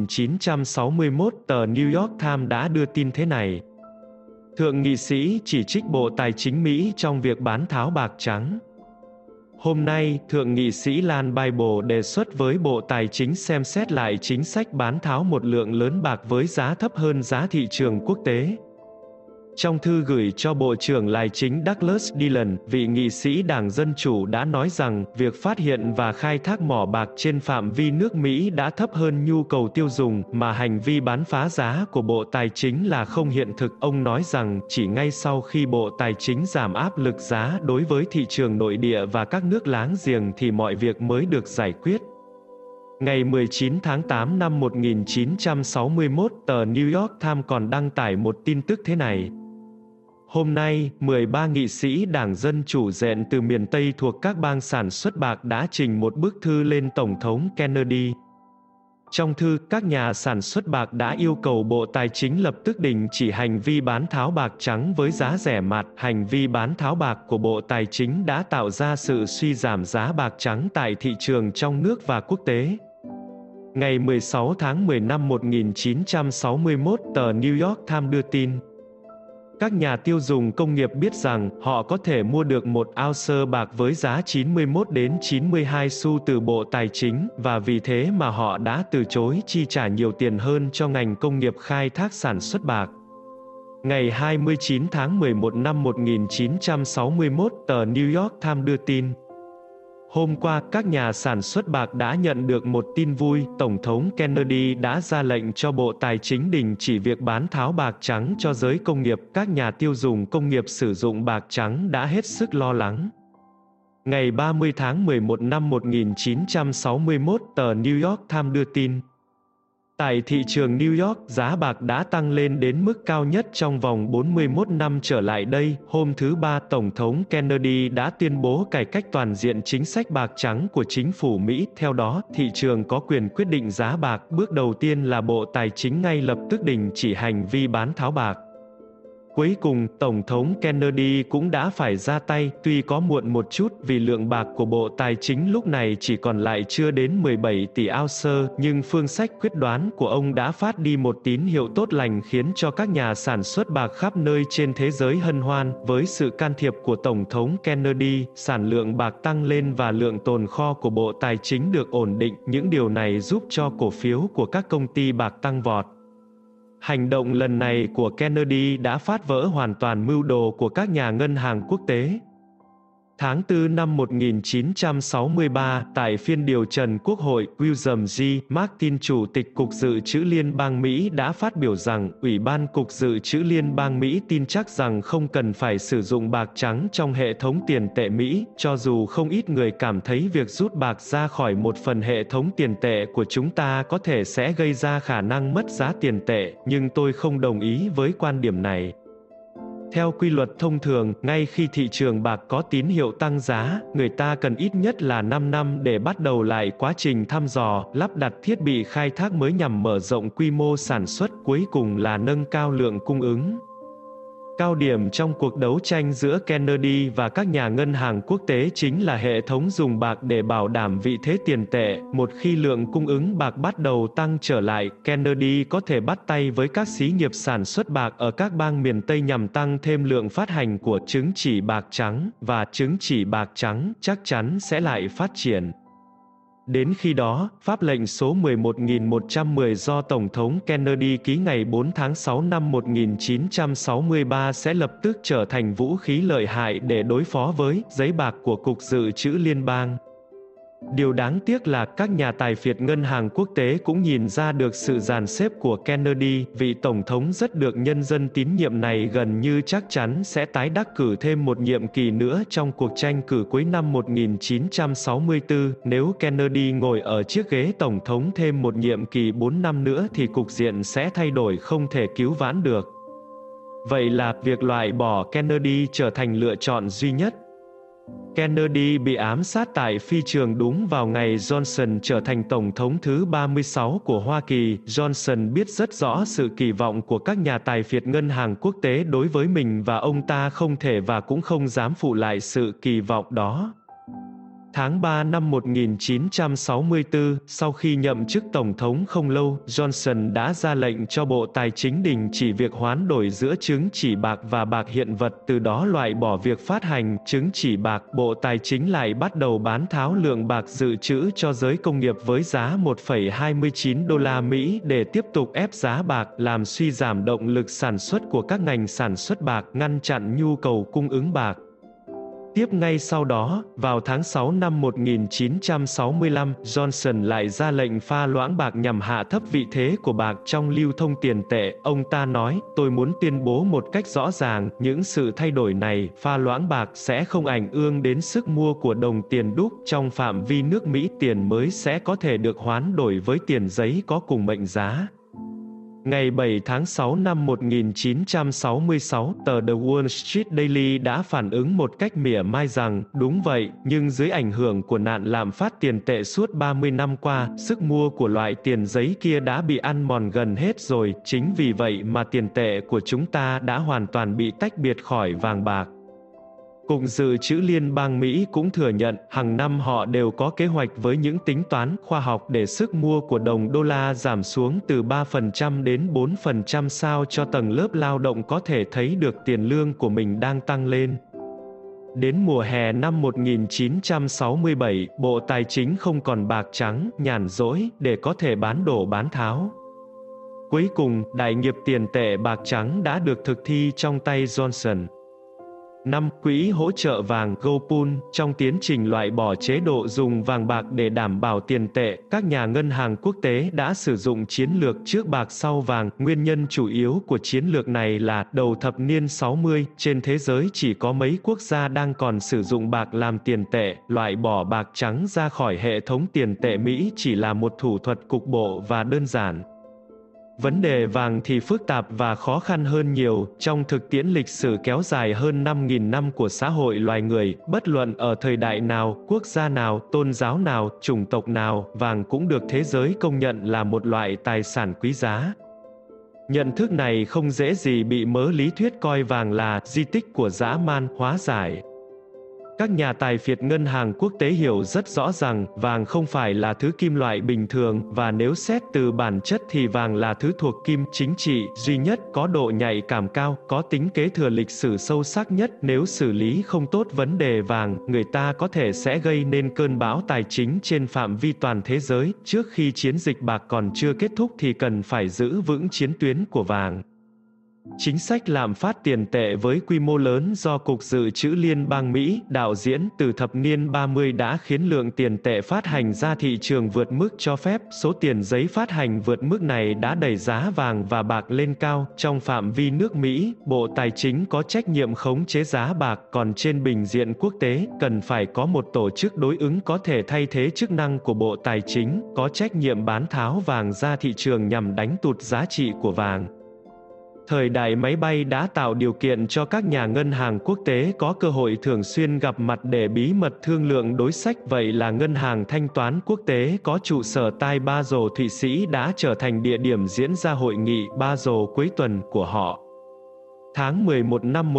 1961, tờ New York Times đã đưa tin thế này. Thượng nghị sĩ chỉ trích Bộ Tài chính Mỹ trong việc bán tháo bạc trắng. Hôm nay, Thượng nghị sĩ Lan Bible đề xuất với Bộ Tài chính xem xét lại chính sách bán tháo một lượng lớn bạc với giá thấp hơn giá thị trường quốc tế. Trong thư gửi cho Bộ trưởng Tài chính Douglas Dillon, vị nghị sĩ Đảng Dân Chủ đã nói rằng, việc phát hiện và khai thác mỏ bạc trên phạm vi nước Mỹ đã thấp hơn nhu cầu tiêu dùng, mà hành vi bán phá giá của Bộ Tài chính là không hiện thực. Ông nói rằng, chỉ ngay sau khi Bộ Tài chính giảm áp lực giá đối với thị trường nội địa và các nước láng giềng thì mọi việc mới được giải quyết. Ngày 19 tháng 8 năm 1961, tờ New York Times còn đăng tải một tin tức thế này. Hôm nay, 13 nghị sĩ Đảng Dân Chủ dện từ miền Tây thuộc các bang sản xuất bạc đã trình một bức thư lên Tổng thống Kennedy. Trong thư, các nhà sản xuất bạc đã yêu cầu Bộ Tài chính lập tức đình chỉ hành vi bán tháo bạc trắng với giá rẻ mạt. Hành vi bán tháo bạc của Bộ Tài chính đã tạo ra sự suy giảm giá bạc trắng tại thị trường trong nước và quốc tế. Ngày 16 tháng 10 năm 1961, tờ New York Times đưa tin. Các nhà tiêu dùng công nghiệp biết rằng họ có thể mua được một ounce bạc với giá 91 đến 92 xu từ Bộ Tài chính, và vì thế mà họ đã từ chối chi trả nhiều tiền hơn cho ngành công nghiệp khai thác sản xuất bạc. Ngày 29 tháng 11 năm 1961, tờ New York Times đưa tin. Hôm qua, các nhà sản xuất bạc đã nhận được một tin vui, Tổng thống Kennedy đã ra lệnh cho Bộ Tài chính đình chỉ việc bán tháo bạc trắng cho giới công nghiệp. Các nhà tiêu dùng công nghiệp sử dụng bạc trắng đã hết sức lo lắng. Ngày 30 tháng 11 năm 1961, tờ New York Times đưa tin. Tại thị trường New York, giá bạc đã tăng lên đến mức cao nhất trong vòng 41 năm trở lại đây. Hôm thứ Ba, Tổng thống Kennedy đã tuyên bố cải cách toàn diện chính sách bạc trắng của chính phủ Mỹ. Theo đó, thị trường có quyền quyết định giá bạc. Bước đầu tiên là Bộ Tài chính ngay lập tức đình chỉ hành vi bán tháo bạc. Cuối cùng, Tổng thống Kennedy cũng đã phải ra tay, tuy có muộn một chút vì lượng bạc của Bộ Tài chính lúc này chỉ còn lại chưa đến 17 tỷ ounce, nhưng phương sách quyết đoán của ông đã phát đi một tín hiệu tốt lành khiến cho các nhà sản xuất bạc khắp nơi trên thế giới hân hoan. Với sự can thiệp của Tổng thống Kennedy, sản lượng bạc tăng lên và lượng tồn kho của Bộ Tài chính được ổn định. Những điều này giúp cho cổ phiếu của các công ty bạc tăng vọt. Hành động lần này của Kennedy đã phá vỡ hoàn toàn mưu đồ của các nhà ngân hàng quốc tế. Tháng 4 năm 1963, tại phiên điều trần Quốc hội, William G. Martin, Chủ tịch Cục Dự trữ Liên bang Mỹ đã phát biểu rằng, Ủy ban Cục Dự trữ Liên bang Mỹ tin chắc rằng không cần phải sử dụng bạc trắng trong hệ thống tiền tệ Mỹ, cho dù không ít người cảm thấy việc rút bạc ra khỏi một phần hệ thống tiền tệ của chúng ta có thể sẽ gây ra khả năng mất giá tiền tệ, nhưng tôi không đồng ý với quan điểm này. Theo quy luật thông thường, ngay khi thị trường bạc có tín hiệu tăng giá, người ta cần ít nhất là 5 năm để bắt đầu lại quá trình thăm dò, lắp đặt thiết bị khai thác mới nhằm mở rộng quy mô sản xuất, cuối cùng là nâng cao lượng cung ứng. Cao điểm trong cuộc đấu tranh giữa Kennedy và các nhà ngân hàng quốc tế chính là hệ thống dùng bạc để bảo đảm vị thế tiền tệ. Một khi lượng cung ứng bạc bắt đầu tăng trở lại, Kennedy có thể bắt tay với các xí nghiệp sản xuất bạc ở các bang miền Tây nhằm tăng thêm lượng phát hành của chứng chỉ bạc trắng, và chứng chỉ bạc trắng chắc chắn sẽ lại phát triển. Đến khi đó, pháp lệnh số 11.110 do Tổng thống Kennedy ký ngày 4 tháng 6 năm 1963 sẽ lập tức trở thành vũ khí lợi hại để đối phó với giấy bạc của Cục Dự trữ Liên bang. Điều đáng tiếc là các nhà tài phiệt ngân hàng quốc tế cũng nhìn ra được sự dàn xếp của Kennedy, vị Tổng thống rất được nhân dân tín nhiệm này gần như chắc chắn sẽ tái đắc cử thêm một nhiệm kỳ nữa trong cuộc tranh cử cuối năm 1964. Nếu Kennedy ngồi ở chiếc ghế Tổng thống thêm một nhiệm kỳ 4 năm nữa thì cục diện sẽ thay đổi không thể cứu vãn được. Vậy là việc loại bỏ Kennedy trở thành lựa chọn duy nhất. Kennedy bị ám sát tại phi trường đúng vào ngày Johnson trở thành Tổng thống thứ 36 của Hoa Kỳ. Johnson biết rất rõ sự kỳ vọng của các nhà tài phiệt ngân hàng quốc tế đối với mình và ông ta không thể và cũng không dám phụ lại sự kỳ vọng đó. Tháng 3 năm 1964, sau khi nhậm chức Tổng thống không lâu, Johnson đã ra lệnh cho Bộ Tài chính đình chỉ việc hoán đổi giữa chứng chỉ bạc và bạc hiện vật, từ đó loại bỏ việc phát hành chứng chỉ bạc. Bộ Tài chính lại bắt đầu bán tháo lượng bạc dự trữ cho giới công nghiệp với giá 1,29 đô la Mỹ để tiếp tục ép giá bạc, làm suy giảm động lực sản xuất của các ngành sản xuất bạc, ngăn chặn nhu cầu cung ứng bạc. Tiếp ngay sau đó, vào tháng 6 năm 1965, Johnson lại ra lệnh pha loãng bạc nhằm hạ thấp vị thế của bạc trong lưu thông tiền tệ. Ông ta nói, tôi muốn tuyên bố một cách rõ ràng, những sự thay đổi này, pha loãng bạc sẽ không ảnh hưởng đến sức mua của đồng tiền đúc. Trong phạm vi nước Mỹ, tiền mới sẽ có thể được hoán đổi với tiền giấy có cùng mệnh giá. Ngày 7 tháng 6 năm 1966, tờ The Wall Street Daily đã phản ứng một cách mỉa mai rằng, đúng vậy, nhưng dưới ảnh hưởng của nạn lạm phát tiền tệ suốt 30 năm qua, sức mua của loại tiền giấy kia đã bị ăn mòn gần hết rồi, chính vì vậy mà tiền tệ của chúng ta đã hoàn toàn bị tách biệt khỏi vàng bạc. Cục Dự trữ Liên bang Mỹ cũng thừa nhận, hàng năm họ đều có kế hoạch với những tính toán khoa học để sức mua của đồng đô la giảm xuống từ 3% đến 4% sao cho tầng lớp lao động có thể thấy được tiền lương của mình đang tăng lên. Đến mùa hè năm 1967, Bộ Tài chính không còn bạc trắng, nhàn rỗi, để có thể bán đổ bán tháo. Cuối cùng, đại nghiệp tiền tệ bạc trắng đã được thực thi trong tay Johnson. 5. Quỹ hỗ trợ vàng Gold Pool. Trong tiến trình loại bỏ chế độ dùng vàng bạc để đảm bảo tiền tệ, các nhà ngân hàng quốc tế đã sử dụng chiến lược trước bạc sau vàng. Nguyên nhân chủ yếu của chiến lược này là, đầu thập niên 60, trên thế giới chỉ có mấy quốc gia đang còn sử dụng bạc làm tiền tệ. Loại bỏ bạc trắng ra khỏi hệ thống tiền tệ Mỹ chỉ là một thủ thuật cục bộ và đơn giản. Vấn đề vàng thì phức tạp và khó khăn hơn nhiều. Trong thực tiễn lịch sử kéo dài hơn 5.000 năm của xã hội loài người, bất luận ở thời đại nào, quốc gia nào, tôn giáo nào, chủng tộc nào, vàng cũng được thế giới công nhận là một loại tài sản quý giá. Nhận thức này không dễ gì bị mớ lý thuyết coi vàng là di tích của dã man hóa giải. Các nhà tài phiệt ngân hàng quốc tế hiểu rất rõ rằng, vàng không phải là thứ kim loại bình thường, và nếu xét từ bản chất thì vàng là thứ thuộc kim chính trị duy nhất, có độ nhạy cảm cao, có tính kế thừa lịch sử sâu sắc nhất. Nếu xử lý không tốt vấn đề vàng, người ta có thể sẽ gây nên cơn bão tài chính trên phạm vi toàn thế giới. Trước khi chiến dịch bạc còn chưa kết thúc thì cần phải giữ vững chiến tuyến của vàng. Chính sách lạm phát tiền tệ với quy mô lớn do Cục Dự trữ Liên bang Mỹ đạo diễn từ thập niên 30 đã khiến lượng tiền tệ phát hành ra thị trường vượt mức cho phép. Số tiền giấy phát hành vượt mức này đã đẩy giá vàng và bạc lên cao. Trong phạm vi nước Mỹ, Bộ Tài chính có trách nhiệm khống chế giá bạc, còn trên bình diện quốc tế, cần phải có một tổ chức đối ứng có thể thay thế chức năng của Bộ Tài chính, có trách nhiệm bán tháo vàng ra thị trường nhằm đánh tụt giá trị của vàng. Thời đại máy bay đã tạo điều kiện cho các nhà ngân hàng quốc tế có cơ hội thường xuyên gặp mặt để bí mật thương lượng đối sách. Vậy là Ngân hàng Thanh toán Quốc tế có trụ sở tại Basel, Thụy Sĩ đã trở thành địa điểm diễn ra hội nghị Basel cuối tuần của họ. Tháng 11 năm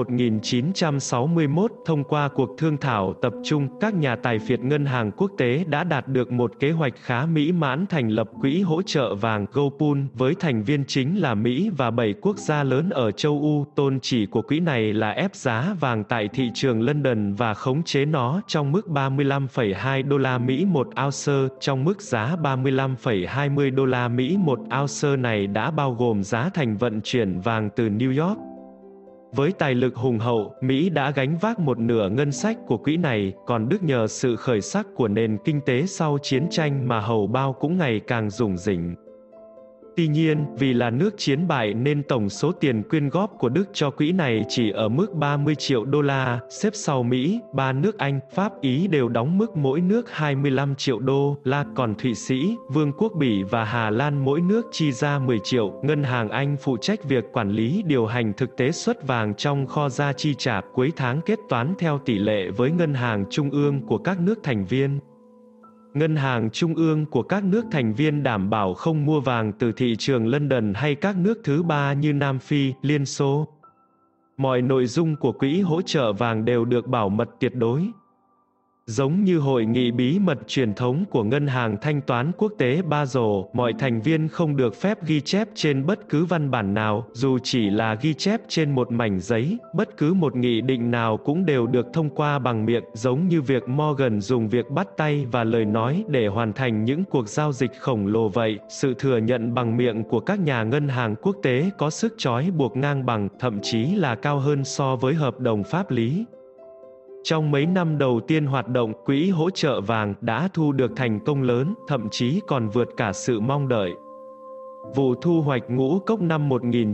1961, thông qua cuộc thương thảo tập trung, các nhà tài phiệt ngân hàng quốc tế đã đạt được một kế hoạch khá mỹ mãn thành lập quỹ hỗ trợ vàng Gold Pool với thành viên chính là Mỹ và 7 quốc gia lớn ở châu Âu. Tôn chỉ của quỹ này là ép giá vàng tại thị trường London và khống chế nó trong mức 35,2 đô la Mỹ một ounce. Trong mức giá 35,20 đô la Mỹ một ounce này đã bao gồm giá thành vận chuyển vàng từ New York. Với tài lực hùng hậu, Mỹ đã gánh vác một nửa ngân sách của quỹ này, còn Đức nhờ sự khởi sắc của nền kinh tế sau chiến tranh mà hầu bao cũng ngày càng rủng rỉnh. Tuy nhiên, vì là nước chiến bại nên tổng số tiền quyên góp của Đức cho quỹ này chỉ ở mức 30 triệu đô la, xếp sau Mỹ, 3 nước Anh, Pháp, Ý đều đóng mức mỗi nước 25 triệu đô la, còn Thụy Sĩ, Vương quốc Bỉ và Hà Lan mỗi nước chi ra 10 triệu. Ngân hàng Anh phụ trách việc quản lý điều hành thực tế xuất vàng trong kho ra chi trả, cuối tháng kết toán theo tỷ lệ với ngân hàng trung ương của các nước thành viên. Ngân hàng trung ương của các nước thành viên đảm bảo không mua vàng từ thị trường London hay các nước thứ ba như Nam Phi, Liên Xô. Mọi nội dung của quỹ hỗ trợ vàng đều được bảo mật tuyệt đối. Giống như hội nghị bí mật truyền thống của Ngân hàng Thanh toán Quốc tế Basel, mọi thành viên không được phép ghi chép trên bất cứ văn bản nào, dù chỉ là ghi chép trên một mảnh giấy, bất cứ một nghị định nào cũng đều được thông qua bằng miệng, giống như việc Morgan dùng việc bắt tay và lời nói để hoàn thành những cuộc giao dịch khổng lồ vậy. Sự thừa nhận bằng miệng của các nhà ngân hàng quốc tế có sức trói buộc ngang bằng, thậm chí là cao hơn so với hợp đồng pháp lý. Trong mấy năm đầu tiên hoạt động, quỹ hỗ trợ vàng đã thu được thành công lớn, thậm chí còn vượt cả sự mong đợi. Vụ thu hoạch ngũ cốc năm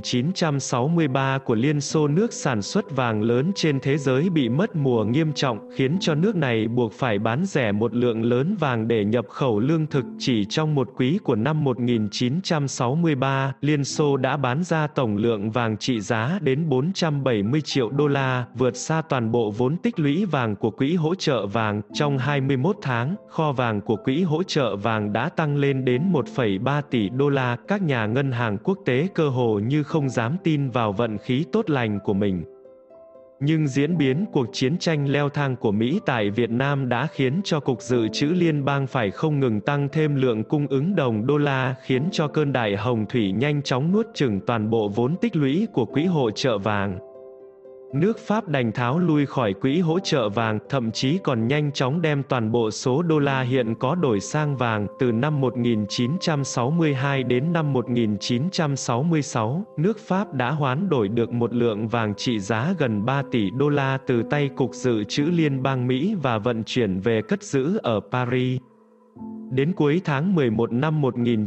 1963 của Liên Xô, nước sản xuất vàng lớn trên thế giới, bị mất mùa nghiêm trọng, khiến cho nước này buộc phải bán rẻ một lượng lớn vàng để nhập khẩu lương thực. Chỉ trong một quý của năm 1963, Liên Xô đã bán ra tổng lượng vàng trị giá đến 470 triệu đô la, vượt xa toàn bộ vốn tích lũy vàng của quỹ hỗ trợ vàng. Trong 21 tháng, kho vàng của quỹ hỗ trợ vàng đã tăng lên đến 1,3 tỷ đô la. Các nhà ngân hàng quốc tế cơ hồ như không dám tin vào vận khí tốt lành của mình. Nhưng diễn biến cuộc chiến tranh leo thang của Mỹ tại Việt Nam đã khiến cho Cục Dự trữ Liên bang phải không ngừng tăng thêm lượng cung ứng đồng đô la, khiến cho cơn đại hồng thủy nhanh chóng nuốt chửng toàn bộ vốn tích lũy của quỹ hỗ trợ vàng. Nước Pháp đành tháo lui khỏi quỹ hỗ trợ vàng, thậm chí còn nhanh chóng đem toàn bộ số đô la hiện có đổi sang vàng. Từ năm 1962 đến năm 1966, nước Pháp đã hoán đổi được một lượng vàng trị giá gần 3 tỷ đô la từ tay Cục Dự trữ Liên bang Mỹ và vận chuyển về cất giữ ở Paris. Đến cuối tháng 11 năm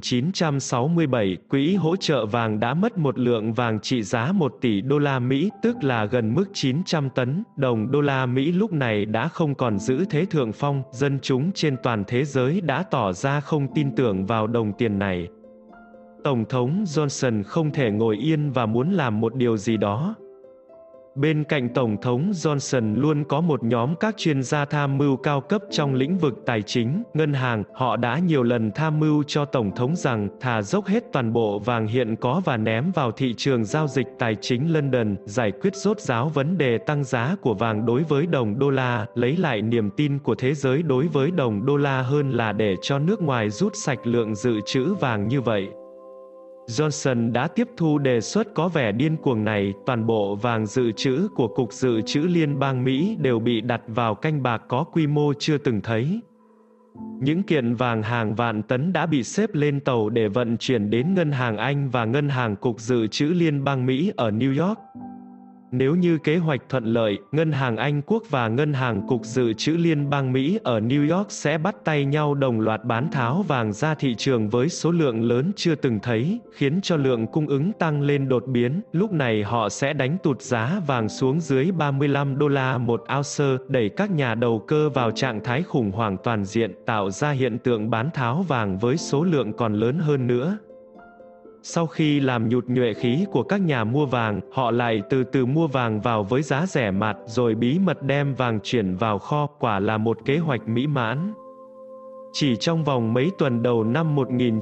1967, quỹ hỗ trợ vàng đã mất một lượng vàng trị giá 1 tỷ đô la Mỹ, tức là gần mức 900 tấn. Đồng đô la Mỹ lúc này đã không còn giữ thế thượng phong, dân chúng trên toàn thế giới đã tỏ ra không tin tưởng vào đồng tiền này. Tổng thống Johnson không thể ngồi yên và muốn làm một điều gì đó. Bên cạnh Tổng thống Johnson luôn có một nhóm các chuyên gia tham mưu cao cấp trong lĩnh vực tài chính, ngân hàng. Họ đã nhiều lần tham mưu cho Tổng thống rằng thà dốc hết toàn bộ vàng hiện có và ném vào thị trường giao dịch tài chính London, giải quyết rốt ráo vấn đề tăng giá của vàng đối với đồng đô la, lấy lại niềm tin của thế giới đối với đồng đô la, hơn là để cho nước ngoài rút sạch lượng dự trữ vàng như vậy. Johnson đã tiếp thu đề xuất có vẻ điên cuồng này. Toàn bộ vàng dự trữ của Cục Dự trữ Liên bang Mỹ đều bị đặt vào canh bạc có quy mô chưa từng thấy. Những kiện vàng hàng vạn tấn đã bị xếp lên tàu để vận chuyển đến Ngân hàng Anh và Ngân hàng Cục Dự trữ Liên bang Mỹ ở New York. Nếu như kế hoạch thuận lợi, Ngân hàng Anh Quốc và Ngân hàng Cục Dự trữ Liên bang Mỹ ở New York sẽ bắt tay nhau đồng loạt bán tháo vàng ra thị trường với số lượng lớn chưa từng thấy, khiến cho lượng cung ứng tăng lên đột biến. Lúc này họ sẽ đánh tụt giá vàng xuống dưới 35 đô la một ounce, đẩy các nhà đầu cơ vào trạng thái khủng hoảng toàn diện, tạo ra hiện tượng bán tháo vàng với số lượng còn lớn hơn nữa. Sau khi làm nhụt nhuệ khí của các nhà mua vàng, họ lại từ từ mua vàng vào với giá rẻ mạt, rồi bí mật đem vàng chuyển vào kho. Quả là một kế hoạch mỹ mãn. Chỉ trong vòng mấy tuần đầu năm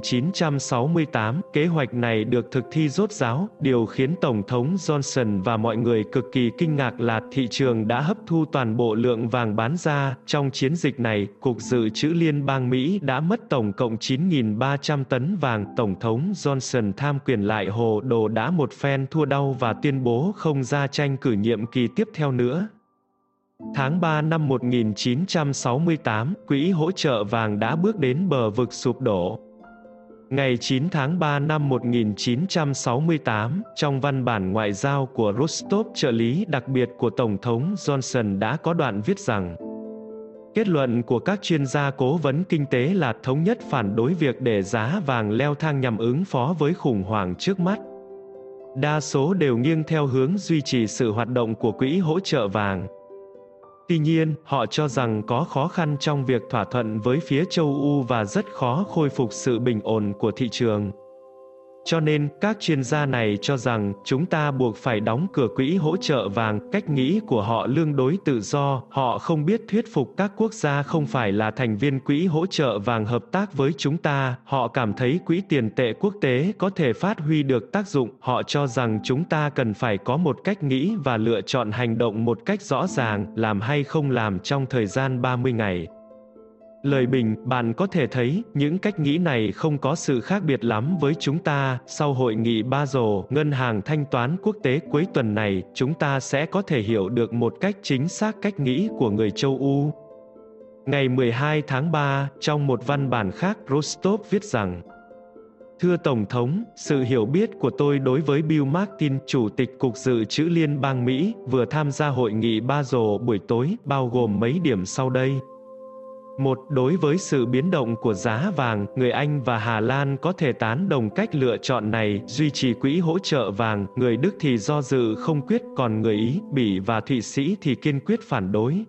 1968, kế hoạch này được thực thi rốt ráo. Điều khiến Tổng thống Johnson và mọi người cực kỳ kinh ngạc là thị trường đã hấp thu toàn bộ lượng vàng bán ra. Trong chiến dịch này, Cục Dự trữ Liên bang Mỹ đã mất tổng cộng 9.300 tấn vàng. Tổng thống Johnson tham quyền lại hồ đồ đã một phen thua đau và tuyên bố không ra tranh cử nhiệm kỳ tiếp theo nữa. Tháng 3 năm 1968, quỹ hỗ trợ vàng đã bước đến bờ vực sụp đổ. Ngày 9 tháng 3 năm 1968, trong văn bản ngoại giao của Rostov, trợ lý đặc biệt của Tổng thống Johnson đã có đoạn viết rằng: kết luận của các chuyên gia cố vấn kinh tế là thống nhất phản đối việc để giá vàng leo thang nhằm ứng phó với khủng hoảng trước mắt. Đa số đều nghiêng theo hướng duy trì sự hoạt động của quỹ hỗ trợ vàng. Tuy nhiên, họ cho rằng có khó khăn trong việc thỏa thuận với phía châu Âu và rất khó khôi phục sự bình ổn của thị trường. Cho nên, các chuyên gia này cho rằng chúng ta buộc phải đóng cửa quỹ hỗ trợ vàng. Cách nghĩ của họ tương đối tự do, họ không biết thuyết phục các quốc gia không phải là thành viên quỹ hỗ trợ vàng hợp tác với chúng ta. Họ cảm thấy quỹ tiền tệ quốc tế có thể phát huy được tác dụng. Họ cho rằng chúng ta cần phải có một cách nghĩ và lựa chọn hành động một cách rõ ràng, làm hay không làm trong thời gian 30 ngày. Lời bình, bạn có thể thấy, những cách nghĩ này không có sự khác biệt lắm với chúng ta. Sau hội nghị Basel, Ngân hàng Thanh toán Quốc tế cuối tuần này, chúng ta sẽ có thể hiểu được một cách chính xác cách nghĩ của người châu Âu. Ngày 12 tháng 3, trong một văn bản khác, Rostov viết rằng: Thưa Tổng thống, sự hiểu biết của tôi đối với Bill Martin, Chủ tịch Cục Dự trữ Liên bang Mỹ, vừa tham gia hội nghị Basel buổi tối, bao gồm mấy điểm sau đây. 1. Đối với sự biến động của giá vàng, người Anh và Hà Lan có thể tán đồng cách lựa chọn này, duy trì quỹ hỗ trợ vàng, người Đức thì do dự không quyết, còn người Ý, Bỉ và Thụy Sĩ thì kiên quyết phản đối.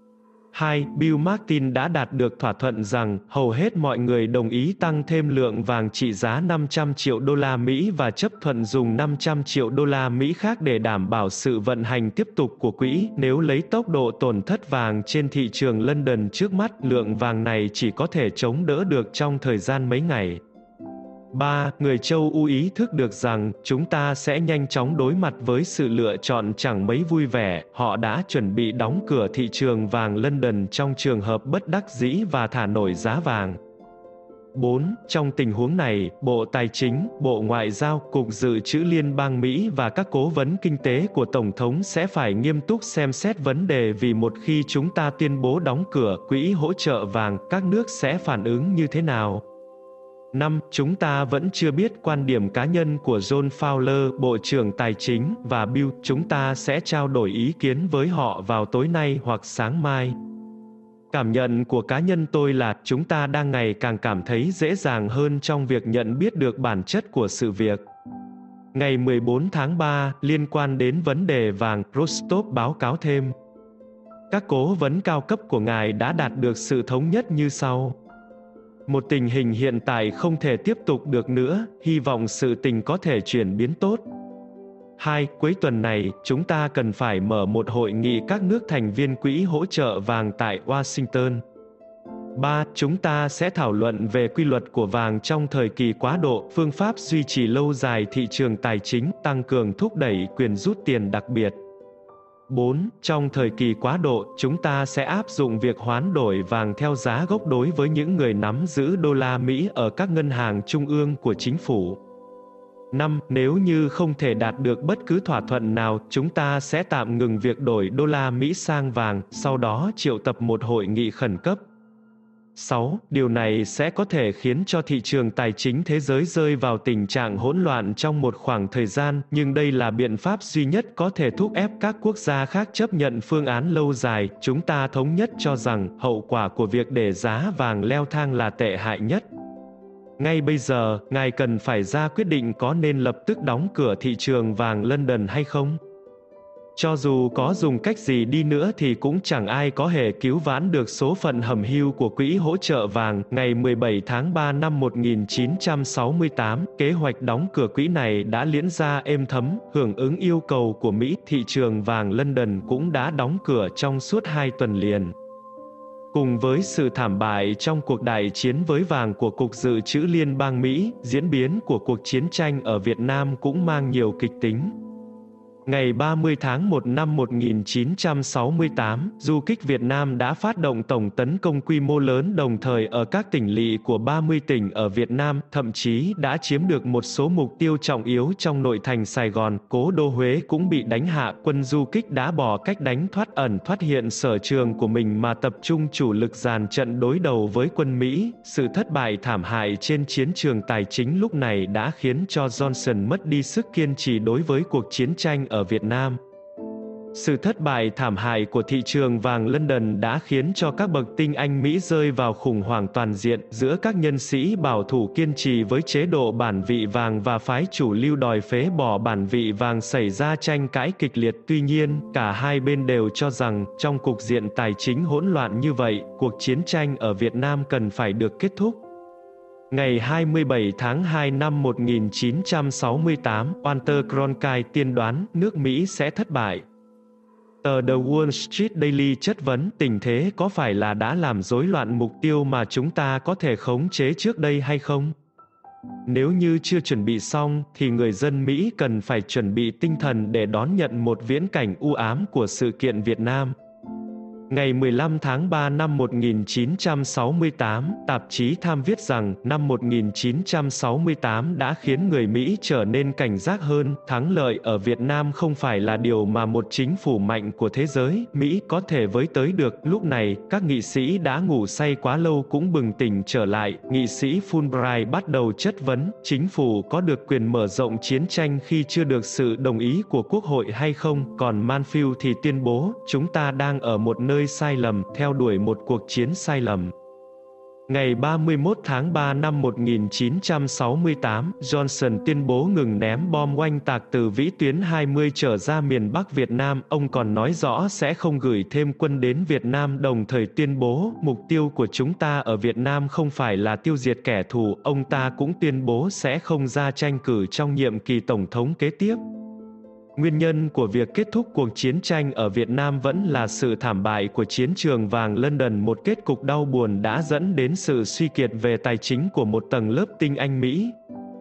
2. Bill Martin đã đạt được thỏa thuận rằng hầu hết mọi người đồng ý tăng thêm lượng vàng trị giá 500 triệu đô la Mỹ và chấp thuận dùng 500 triệu đô la Mỹ khác để đảm bảo sự vận hành tiếp tục của quỹ. Nếu lấy tốc độ tổn thất vàng trên thị trường London trước mắt, lượng vàng này chỉ có thể chống đỡ được trong thời gian mấy ngày. 3. Người châu Âu ý thức được rằng chúng ta sẽ nhanh chóng đối mặt với sự lựa chọn chẳng mấy vui vẻ. Họ đã chuẩn bị đóng cửa thị trường vàng London trong trường hợp bất đắc dĩ và thả nổi giá vàng. 4. Trong tình huống này, Bộ Tài chính, Bộ Ngoại giao, Cục Dự trữ Liên bang Mỹ và các cố vấn kinh tế của Tổng thống sẽ phải nghiêm túc xem xét vấn đề, vì một khi chúng ta tuyên bố đóng cửa quỹ hỗ trợ vàng, các nước sẽ phản ứng như thế nào? 5. Chúng ta vẫn chưa biết quan điểm cá nhân của John Fowler, Bộ trưởng Tài chính, và Bill. Chúng ta sẽ trao đổi ý kiến với họ vào tối nay hoặc sáng mai. Cảm nhận của cá nhân tôi là chúng ta đang ngày càng cảm thấy dễ dàng hơn trong việc nhận biết được bản chất của sự việc. Ngày 14 tháng 3, liên quan đến vấn đề vàng, Rostov báo cáo thêm: Các cố vấn cao cấp của ngài đã đạt được sự thống nhất như sau. Một tình hình hiện tại không thể tiếp tục được nữa, hy vọng sự tình có thể chuyển biến tốt. 2. Cuối tuần này, chúng ta cần phải mở một hội nghị các nước thành viên quỹ hỗ trợ vàng tại Washington. 3. Chúng ta sẽ thảo luận về quy luật của vàng trong thời kỳ quá độ, phương pháp duy trì lâu dài thị trường tài chính, tăng cường thúc đẩy quyền rút tiền đặc biệt. 4. Trong thời kỳ quá độ, chúng ta sẽ áp dụng việc hoán đổi vàng theo giá gốc đối với những người nắm giữ đô la Mỹ ở các ngân hàng trung ương của chính phủ. 5. Nếu như không thể đạt được bất cứ thỏa thuận nào, chúng ta sẽ tạm ngừng việc đổi đô la Mỹ sang vàng, sau đó triệu tập một hội nghị khẩn cấp. 6. Điều này sẽ có thể khiến cho thị trường tài chính thế giới rơi vào tình trạng hỗn loạn trong một khoảng thời gian, nhưng đây là biện pháp duy nhất có thể thúc ép các quốc gia khác chấp nhận phương án lâu dài. Chúng ta thống nhất cho rằng hậu quả của việc để giá vàng leo thang là tệ hại nhất. Ngay bây giờ, ngài cần phải ra quyết định có nên lập tức đóng cửa thị trường vàng London hay không. Cho dù có dùng cách gì đi nữa thì cũng chẳng ai có thể cứu vãn được số phận hầm hưu của quỹ hỗ trợ vàng. Ngày 17 tháng 3 năm 1968, kế hoạch đóng cửa quỹ này đã diễn ra êm thấm, hưởng ứng yêu cầu của Mỹ. Thị trường vàng London cũng đã đóng cửa trong suốt 2 tuần liền. Cùng với sự thảm bại trong cuộc đại chiến với vàng của Cục Dự trữ Liên bang Mỹ, diễn biến của cuộc chiến tranh ở Việt Nam cũng mang nhiều kịch tính. Ngày 30 tháng 1 năm 1968, du kích Việt Nam đã phát động tổng tấn công quy mô lớn đồng thời ở các tỉnh lỵ của 30 tỉnh ở Việt Nam, thậm chí đã chiếm được một số mục tiêu trọng yếu trong nội thành Sài Gòn. Cố đô Huế cũng bị đánh hạ, quân du kích đã bỏ cách đánh thoát ẩn thoát hiện sở trường của mình mà tập trung chủ lực dàn trận đối đầu với quân Mỹ. Sự thất bại thảm hại trên chiến trường tài chính lúc này đã khiến cho Johnson mất đi sức kiên trì đối với cuộc chiến tranh ở Việt Nam. Sự thất bại thảm hại của thị trường vàng London đã khiến cho các bậc tinh anh Mỹ rơi vào khủng hoảng toàn diện, giữa các nhân sĩ bảo thủ kiên trì với chế độ bản vị vàng và phái chủ lưu đòi phế bỏ bản vị vàng xảy ra tranh cãi kịch liệt. Tuy nhiên, cả hai bên đều cho rằng, trong cục diện tài chính hỗn loạn như vậy, cuộc chiến tranh ở Việt Nam cần phải được kết thúc. Ngày 27 tháng 2 năm 1968, Walter Cronkite tiên đoán nước Mỹ sẽ thất bại. Tờ The Wall Street Daily chất vấn tình thế có phải là đã làm rối loạn mục tiêu mà chúng ta có thể khống chế trước đây hay không? Nếu như chưa chuẩn bị xong, thì người dân Mỹ cần phải chuẩn bị tinh thần để đón nhận một viễn cảnh u ám của sự kiện Việt Nam. Ngày 15 tháng 3 năm 1968, tạp chí Time viết rằng, năm 1968 đã khiến người Mỹ trở nên cảnh giác hơn, thắng lợi ở Việt Nam không phải là điều mà một chính phủ mạnh của thế giới, Mỹ có thể với tới được. Lúc này, các nghị sĩ đã ngủ say quá lâu cũng bừng tỉnh trở lại, nghị sĩ Fulbright bắt đầu chất vấn, chính phủ có được quyền mở rộng chiến tranh khi chưa được sự đồng ý của Quốc hội hay không, còn Mansfield thì tuyên bố, chúng ta đang ở một nơi sai lầm, theo đuổi một cuộc chiến sai lầm. Ngày 31 tháng 3 năm 1968, Johnson tuyên bố ngừng ném bom oanh tạc từ vĩ tuyến 20 trở ra miền Bắc Việt Nam. Ông còn nói rõ sẽ không gửi thêm quân đến Việt Nam, đồng thời tuyên bố mục tiêu của chúng ta ở Việt Nam không phải là tiêu diệt kẻ thù. Ông ta cũng tuyên bố sẽ không ra tranh cử trong nhiệm kỳ tổng thống kế tiếp. Nguyên nhân của việc kết thúc cuộc chiến tranh ở Việt Nam vẫn là sự thảm bại của chiến trường vàng London, một kết cục đau buồn đã dẫn đến sự suy kiệt về tài chính của một tầng lớp tinh anh Mỹ.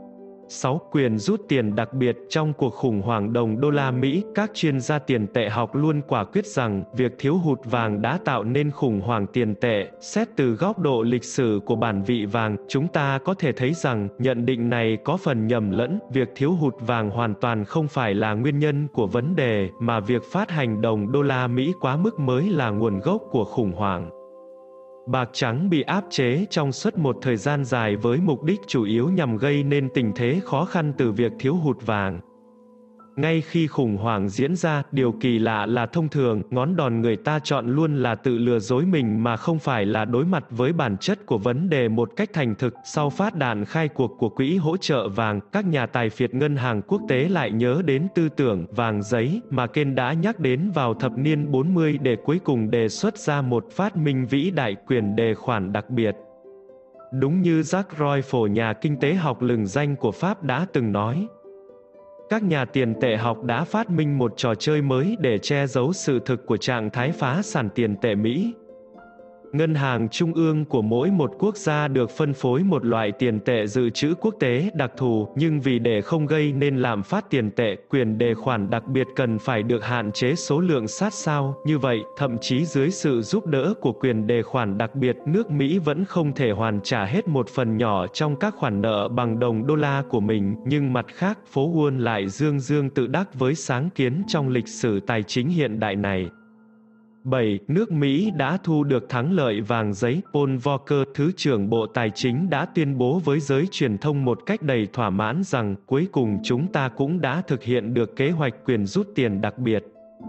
6. Quyền rút tiền đặc biệt. Trong cuộc khủng hoảng đồng đô la Mỹ, các chuyên gia tiền tệ học luôn quả quyết rằng, việc thiếu hụt vàng đã tạo nên khủng hoảng tiền tệ. Xét từ góc độ lịch sử của bản vị vàng, chúng ta có thể thấy rằng, nhận định này có phần nhầm lẫn, việc thiếu hụt vàng hoàn toàn không phải là nguyên nhân của vấn đề, mà việc phát hành đồng đô la Mỹ quá mức mới là nguồn gốc của khủng hoảng. Bạc trắng bị áp chế trong suốt một thời gian dài với mục đích chủ yếu nhằm gây nên tình thế khó khăn từ việc thiếu hụt vàng. Ngay khi khủng hoảng diễn ra, điều kỳ lạ là thông thường, ngón đòn người ta chọn luôn là tự lừa dối mình mà không phải là đối mặt với bản chất của vấn đề một cách thành thực. Sau phát đạn khai cuộc của quỹ hỗ trợ vàng, các nhà tài phiệt ngân hàng quốc tế lại nhớ đến tư tưởng vàng giấy mà Keynes đã nhắc đến vào thập niên 40 để cuối cùng đề xuất ra một phát minh vĩ đại, quyền đề khoản đặc biệt. Đúng như Jacques Royfort, nhà kinh tế học lừng danh của Pháp đã từng nói, các nhà tiền tệ học đã phát minh một trò chơi mới để che giấu sự thực của trạng thái phá sản tiền tệ Mỹ. Ngân hàng trung ương của mỗi một quốc gia được phân phối một loại tiền tệ dự trữ quốc tế đặc thù, nhưng vì để không gây nên lạm phát tiền tệ, quyền đề khoản đặc biệt cần phải được hạn chế số lượng sát sao. Như vậy, thậm chí dưới sự giúp đỡ của quyền đề khoản đặc biệt, nước Mỹ vẫn không thể hoàn trả hết một phần nhỏ trong các khoản nợ bằng đồng đô la của mình, nhưng mặt khác, phố Wall lại dương dương tự đắc với sáng kiến trong lịch sử tài chính hiện đại này. 7. Nước Mỹ đã thu được thắng lợi vàng giấy. Paul Volcker, Thứ trưởng Bộ Tài chính đã tuyên bố với giới truyền thông một cách đầy thỏa mãn rằng, cuối cùng chúng ta cũng đã thực hiện được kế hoạch quyền rút tiền đặc biệt.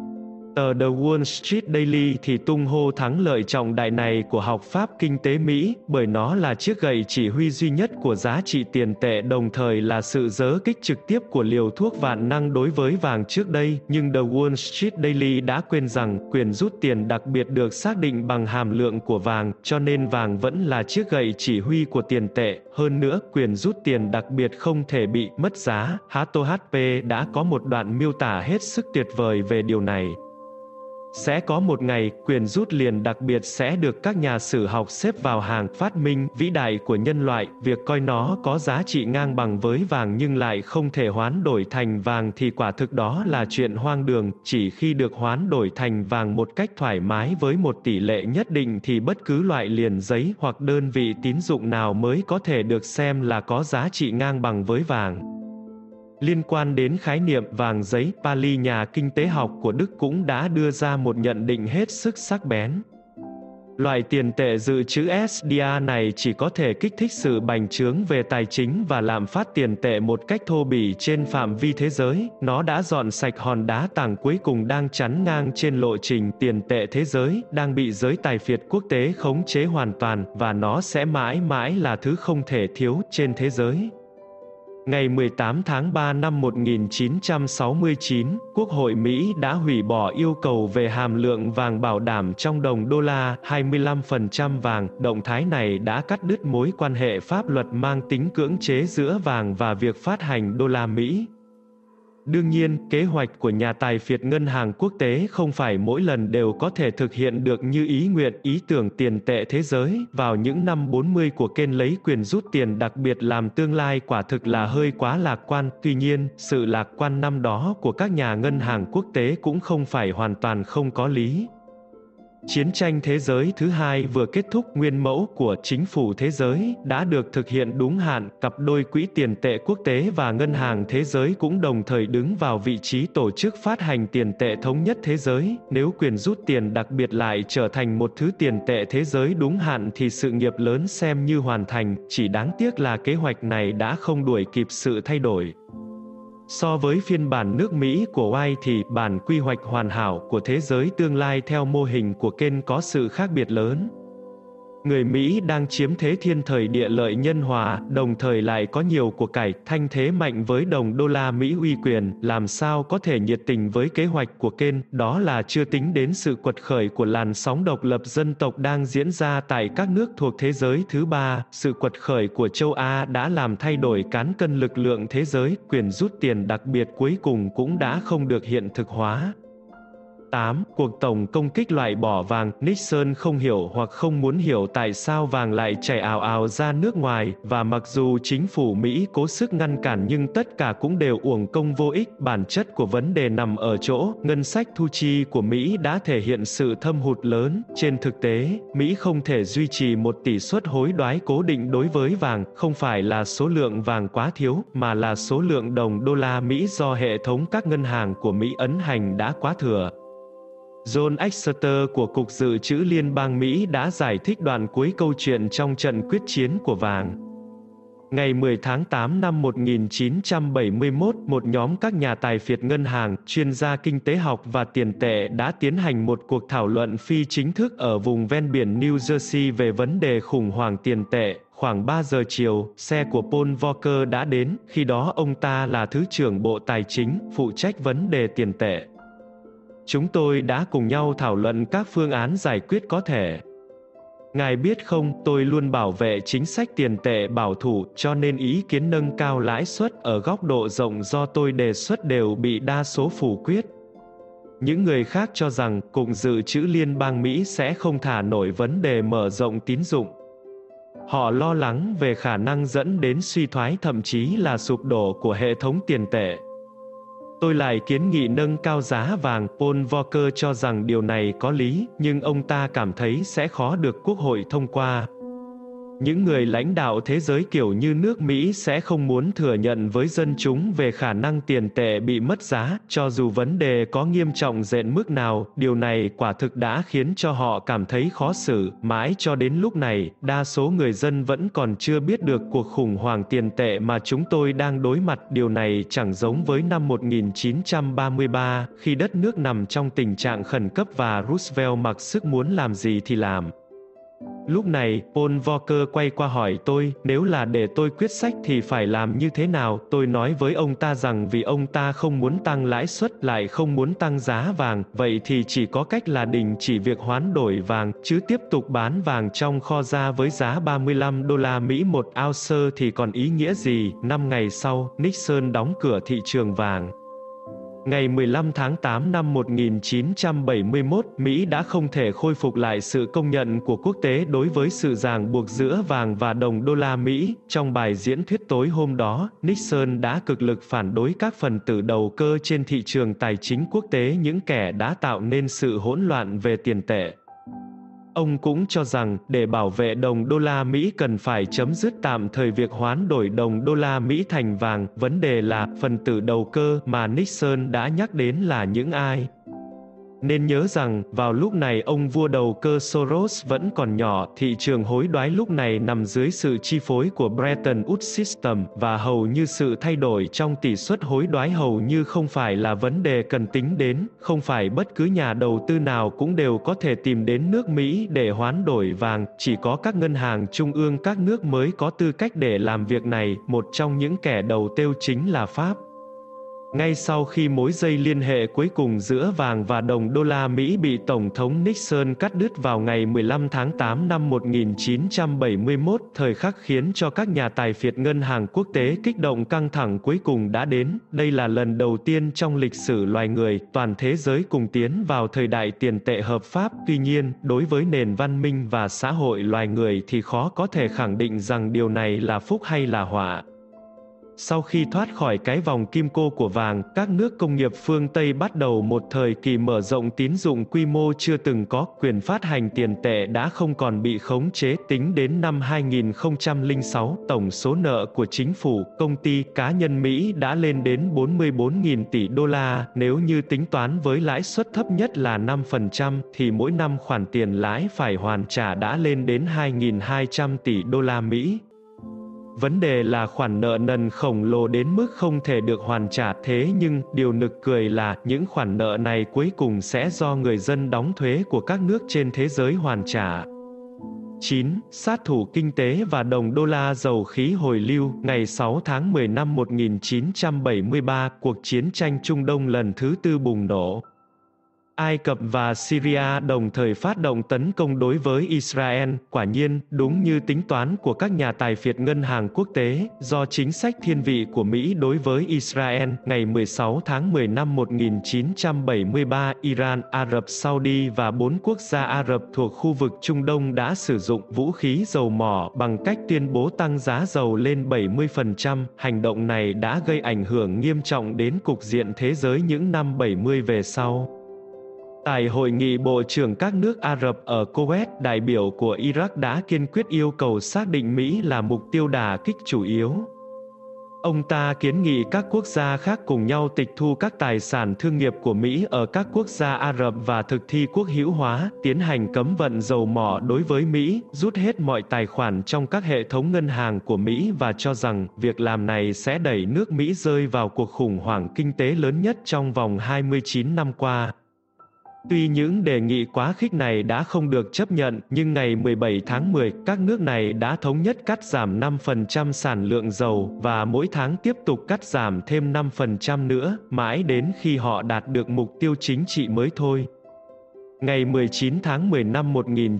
Tờ The Wall Street Daily thì tung hô thắng lợi trọng đại này của học pháp kinh tế Mỹ, bởi nó là chiếc gậy chỉ huy duy nhất của giá trị tiền tệ, đồng thời là sự giớ kích trực tiếp của liều thuốc vạn năng đối với vàng trước đây. Nhưng The Wall Street Daily đã quên rằng, quyền rút tiền đặc biệt được xác định bằng hàm lượng của vàng, cho nên vàng vẫn là chiếc gậy chỉ huy của tiền tệ. Hơn nữa, quyền rút tiền đặc biệt không thể bị mất giá. Hato HP đã có một đoạn miêu tả hết sức tuyệt vời về điều này. Sẽ có một ngày, quyền rút liền đặc biệt sẽ được các nhà sử học xếp vào hàng phát minh vĩ đại của nhân loại. Việc coi nó có giá trị ngang bằng với vàng nhưng lại không thể hoán đổi thành vàng thì quả thực đó là chuyện hoang đường. Chỉ khi được hoán đổi thành vàng một cách thoải mái với một tỷ lệ nhất định thì bất cứ loại liền giấy hoặc đơn vị tín dụng nào mới có thể được xem là có giá trị ngang bằng với vàng. Liên quan đến khái niệm vàng giấy, Pali, nhà kinh tế học của Đức cũng đã đưa ra một nhận định hết sức sắc bén. Loại tiền tệ dự trữ SDR này chỉ có thể kích thích sự bành trướng về tài chính và lạm phát tiền tệ một cách thô bỉ trên phạm vi thế giới. Nó đã dọn sạch hòn đá tảng cuối cùng đang chắn ngang trên lộ trình tiền tệ thế giới, đang bị giới tài phiệt quốc tế khống chế hoàn toàn, và nó sẽ mãi mãi là thứ không thể thiếu trên thế giới. Ngày 18 tháng 3 năm 1969, Quốc hội Mỹ đã hủy bỏ yêu cầu về hàm lượng vàng bảo đảm trong đồng đô la 25% vàng. Động thái này đã cắt đứt mối quan hệ pháp luật mang tính cưỡng chế giữa vàng và việc phát hành đô la Mỹ. Đương nhiên, kế hoạch của nhà tài phiệt Ngân hàng Quốc tế không phải mỗi lần đều có thể thực hiện được như ý nguyện. Ý tưởng tiền tệ thế giới vào những năm 40 của Keynes lấy quyền rút tiền đặc biệt làm tương lai quả thực là hơi quá lạc quan. Tuy nhiên, sự lạc quan năm đó của các nhà ngân hàng quốc tế cũng không phải hoàn toàn không có lý. Chiến tranh thế giới thứ hai vừa kết thúc, nguyên mẫu của chính phủ thế giới đã được thực hiện đúng hạn, cặp đôi quỹ tiền tệ quốc tế và ngân hàng thế giới cũng đồng thời đứng vào vị trí tổ chức phát hành tiền tệ thống nhất thế giới. Nếu quyền rút tiền đặc biệt lại trở thành một thứ tiền tệ thế giới đúng hạn thì sự nghiệp lớn xem như hoàn thành, chỉ đáng tiếc là kế hoạch này đã không đuổi kịp sự thay đổi. So với phiên bản nước Mỹ của White thì bản quy hoạch hoàn hảo của thế giới tương lai theo mô hình của Keynes có sự khác biệt lớn. Người Mỹ đang chiếm thế thiên thời địa lợi nhân hòa, đồng thời lại có nhiều của cải, thanh thế mạnh với đồng đô la Mỹ uy quyền, làm sao có thể nhiệt tình với kế hoạch của Keynes, đó là chưa tính đến sự quật khởi của làn sóng độc lập dân tộc đang diễn ra tại các nước thuộc thế giới thứ ba. Sự quật khởi của châu Á đã làm thay đổi cán cân lực lượng thế giới, quyền rút tiền đặc biệt cuối cùng cũng đã không được hiện thực hóa. 8. Cuộc tổng công kích loại bỏ vàng. Nixon không hiểu hoặc không muốn hiểu tại sao vàng lại chảy ào ào ra nước ngoài, và mặc dù chính phủ Mỹ cố sức ngăn cản nhưng tất cả cũng đều uổng công vô ích. Bản chất của vấn đề nằm ở chỗ, ngân sách thu chi của Mỹ đã thể hiện sự thâm hụt lớn. Trên thực tế, Mỹ không thể duy trì một tỷ suất hối đoái cố định đối với vàng, không phải là số lượng vàng quá thiếu, mà là số lượng đồng đô la Mỹ do hệ thống các ngân hàng của Mỹ ấn hành đã quá thừa. John Exeter của Cục Dự trữ Liên bang Mỹ đã giải thích đoạn cuối câu chuyện trong trận quyết chiến của vàng. Ngày 10 tháng 8 năm 1971, một nhóm các nhà tài phiệt ngân hàng, chuyên gia kinh tế học và tiền tệ đã tiến hành một cuộc thảo luận phi chính thức ở vùng ven biển New Jersey về vấn đề khủng hoảng tiền tệ. Khoảng 3 giờ chiều, xe của Paul Volcker đã đến, khi đó ông ta là Thứ trưởng Bộ Tài chính, phụ trách vấn đề tiền tệ. Chúng tôi đã cùng nhau thảo luận các phương án giải quyết có thể. Ngài biết không, tôi luôn bảo vệ chính sách tiền tệ bảo thủ, cho nên ý kiến nâng cao lãi suất ở góc độ rộng do tôi đề xuất đều bị đa số phủ quyết. Những người khác cho rằng Cục Dự trữ Liên bang Mỹ sẽ không thả nổi vấn đề mở rộng tín dụng. Họ lo lắng về khả năng dẫn đến suy thoái thậm chí là sụp đổ của hệ thống tiền tệ. Tôi lại kiến nghị nâng cao giá vàng. Paul Volcker cho rằng điều này có lý, nhưng ông ta cảm thấy sẽ khó được Quốc hội thông qua. Những người lãnh đạo thế giới kiểu như nước Mỹ sẽ không muốn thừa nhận với dân chúng về khả năng tiền tệ bị mất giá, cho dù vấn đề có nghiêm trọng đến mức nào. Điều này quả thực đã khiến cho họ cảm thấy khó xử. Mãi cho đến lúc này, đa số người dân vẫn còn chưa biết được cuộc khủng hoảng tiền tệ mà chúng tôi đang đối mặt. Điều này chẳng giống với năm 1933, khi đất nước nằm trong tình trạng khẩn cấp và Roosevelt mặc sức muốn làm gì thì làm. Lúc này, Paul Volcker quay qua hỏi tôi, nếu là để tôi quyết sách thì phải làm như thế nào. Tôi nói với ông ta rằng vì ông ta không muốn tăng lãi suất lại không muốn tăng giá vàng, vậy thì chỉ có cách là đình chỉ việc hoán đổi vàng, chứ tiếp tục bán vàng trong kho ra với giá 35 đô la Mỹ một ounce thì còn ý nghĩa gì. 5 ngày sau, Nixon đóng cửa thị trường vàng. Ngày 15 tháng 8 năm 1971, Mỹ đã không thể khôi phục lại sự công nhận của quốc tế đối với sự ràng buộc giữa vàng và đồng đô la Mỹ. Trong bài diễn thuyết tối hôm đó, Nixon đã cực lực phản đối các phần tử đầu cơ trên thị trường tài chính quốc tế, những kẻ đã tạo nên sự hỗn loạn về tiền tệ. Ông cũng cho rằng, để bảo vệ đồng đô la Mỹ cần phải chấm dứt tạm thời việc hoán đổi đồng đô la Mỹ thành vàng. Vấn đề là, phần tử đầu cơ mà Nixon đã nhắc đến là những ai? Nên nhớ rằng, vào lúc này ông vua đầu cơ Soros vẫn còn nhỏ, thị trường hối đoái lúc này nằm dưới sự chi phối của Bretton Woods System, và hầu như sự thay đổi trong tỷ suất hối đoái hầu như không phải là vấn đề cần tính đến, không phải bất cứ nhà đầu tư nào cũng đều có thể tìm đến nước Mỹ để hoán đổi vàng, chỉ có các ngân hàng trung ương các nước mới có tư cách để làm việc này, một trong những kẻ đầu tiêu chính là Pháp. Ngay sau khi mối dây liên hệ cuối cùng giữa vàng và đồng đô la Mỹ bị Tổng thống Nixon cắt đứt vào ngày 15 tháng 8 năm 1971, thời khắc khiến cho các nhà tài phiệt ngân hàng quốc tế kích động căng thẳng cuối cùng đã đến. Đây là lần đầu tiên trong lịch sử loài người, toàn thế giới cùng tiến vào thời đại tiền tệ hợp pháp. Tuy nhiên, đối với nền văn minh và xã hội loài người thì khó có thể khẳng định rằng điều này là phúc hay là họa. Sau khi thoát khỏi cái vòng kim cô của vàng, các nước công nghiệp phương Tây bắt đầu một thời kỳ mở rộng tín dụng quy mô chưa từng có, quyền phát hành tiền tệ đã không còn bị khống chế. Tính đến năm 2006, tổng số nợ của chính phủ, công ty, cá nhân Mỹ đã lên đến 44.000 tỷ đô la, nếu như tính toán với lãi suất thấp nhất là 5%, thì mỗi năm khoản tiền lãi phải hoàn trả đã lên đến 2.200 tỷ đô la Mỹ. Vấn đề là khoản nợ nần khổng lồ đến mức không thể được hoàn trả, thế nhưng, điều nực cười là, những khoản nợ này cuối cùng sẽ do người dân đóng thuế của các nước trên thế giới hoàn trả. 9. Sát thủ kinh tế và đồng đô la dầu khí hồi lưu. Ngày 6 tháng 10 năm 1973, cuộc chiến tranh Trung Đông lần thứ tư bùng nổ. Ai Cập và Syria đồng thời phát động tấn công đối với Israel. Quả nhiên, đúng như tính toán của các nhà tài phiệt ngân hàng quốc tế, do chính sách thiên vị của Mỹ đối với Israel, ngày 16 tháng 10 năm 1973, Iran, Ả Rập Saudi và 4 quốc gia Ả Rập thuộc khu vực Trung Đông đã sử dụng vũ khí dầu mỏ bằng cách tuyên bố tăng giá dầu lên 70%. Hành động này đã gây ảnh hưởng nghiêm trọng đến cục diện thế giới những năm 70 về sau. Tại hội nghị bộ trưởng các nước Ả Rập ở Kuwait, đại biểu của Iraq đã kiên quyết yêu cầu xác định Mỹ là mục tiêu đả kích chủ yếu. Ông ta kiến nghị các quốc gia khác cùng nhau tịch thu các tài sản thương nghiệp của Mỹ ở các quốc gia Ả Rập và thực thi quốc hữu hóa, tiến hành cấm vận dầu mỏ đối với Mỹ, rút hết mọi tài khoản trong các hệ thống ngân hàng của Mỹ và cho rằng việc làm này sẽ đẩy nước Mỹ rơi vào cuộc khủng hoảng kinh tế lớn nhất trong vòng 29 năm qua. Tuy những đề nghị quá khích này đã không được chấp nhận, nhưng ngày 17 tháng 10, các nước này đã thống nhất cắt giảm 5% sản lượng dầu, và mỗi tháng tiếp tục cắt giảm thêm 5% nữa, mãi đến khi họ đạt được mục tiêu chính trị mới thôi. Ngày 19 tháng 10 năm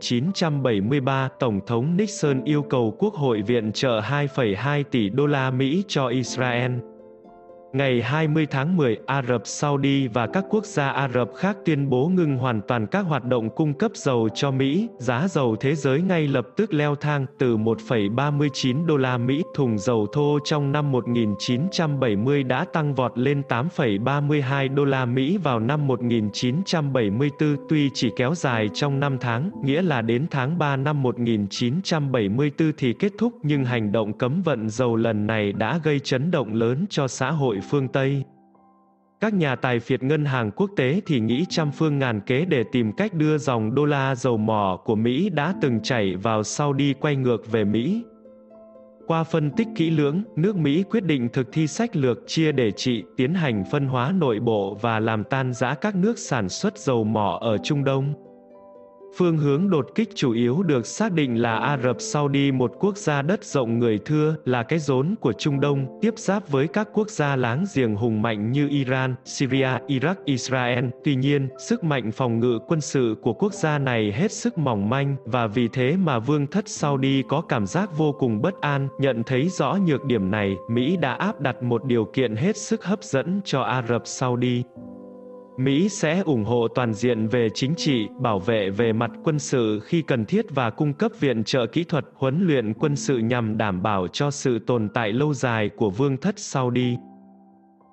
1973, Tổng thống Nixon yêu cầu Quốc hội viện trợ 2,2 tỷ đô la Mỹ cho Israel. Ngày 20 tháng 10, Ả Rập Saudi và các quốc gia Ả Rập khác tuyên bố ngừng hoàn toàn các hoạt động cung cấp dầu cho Mỹ. Giá dầu thế giới ngay lập tức leo thang từ 1,39 đô la Mỹ thùng dầu thô trong năm 1970 đã tăng vọt lên 8,32 đô la Mỹ vào năm 1974, tuy chỉ kéo dài trong 5 tháng, nghĩa là đến tháng 3 năm 1974 thì kết thúc, nhưng hành động cấm vận dầu lần này đã gây chấn động lớn cho xã hội phương Tây. Các nhà tài phiệt ngân hàng quốc tế thì nghĩ trăm phương ngàn kế để tìm cách đưa dòng đô la dầu mỏ của Mỹ đã từng chảy vào Saudi quay ngược về Mỹ. Qua phân tích kỹ lưỡng, nước Mỹ quyết định thực thi sách lược chia để trị, tiến hành phân hóa nội bộ và làm tan rã các nước sản xuất dầu mỏ ở Trung Đông. Phương hướng đột kích chủ yếu được xác định là Ả Rập Saudi, một quốc gia đất rộng người thưa, là cái rốn của Trung Đông, tiếp giáp với các quốc gia láng giềng hùng mạnh như Iran, Syria, Iraq, Israel. Tuy nhiên, sức mạnh phòng ngự quân sự của quốc gia này hết sức mỏng manh, và vì thế mà vương thất Saudi có cảm giác vô cùng bất an. Nhận thấy rõ nhược điểm này, Mỹ đã áp đặt một điều kiện hết sức hấp dẫn cho Ả Rập Saudi. Mỹ sẽ ủng hộ toàn diện về chính trị, bảo vệ về mặt quân sự khi cần thiết và cung cấp viện trợ kỹ thuật, huấn luyện quân sự nhằm đảm bảo cho sự tồn tại lâu dài của vương thất Saudi.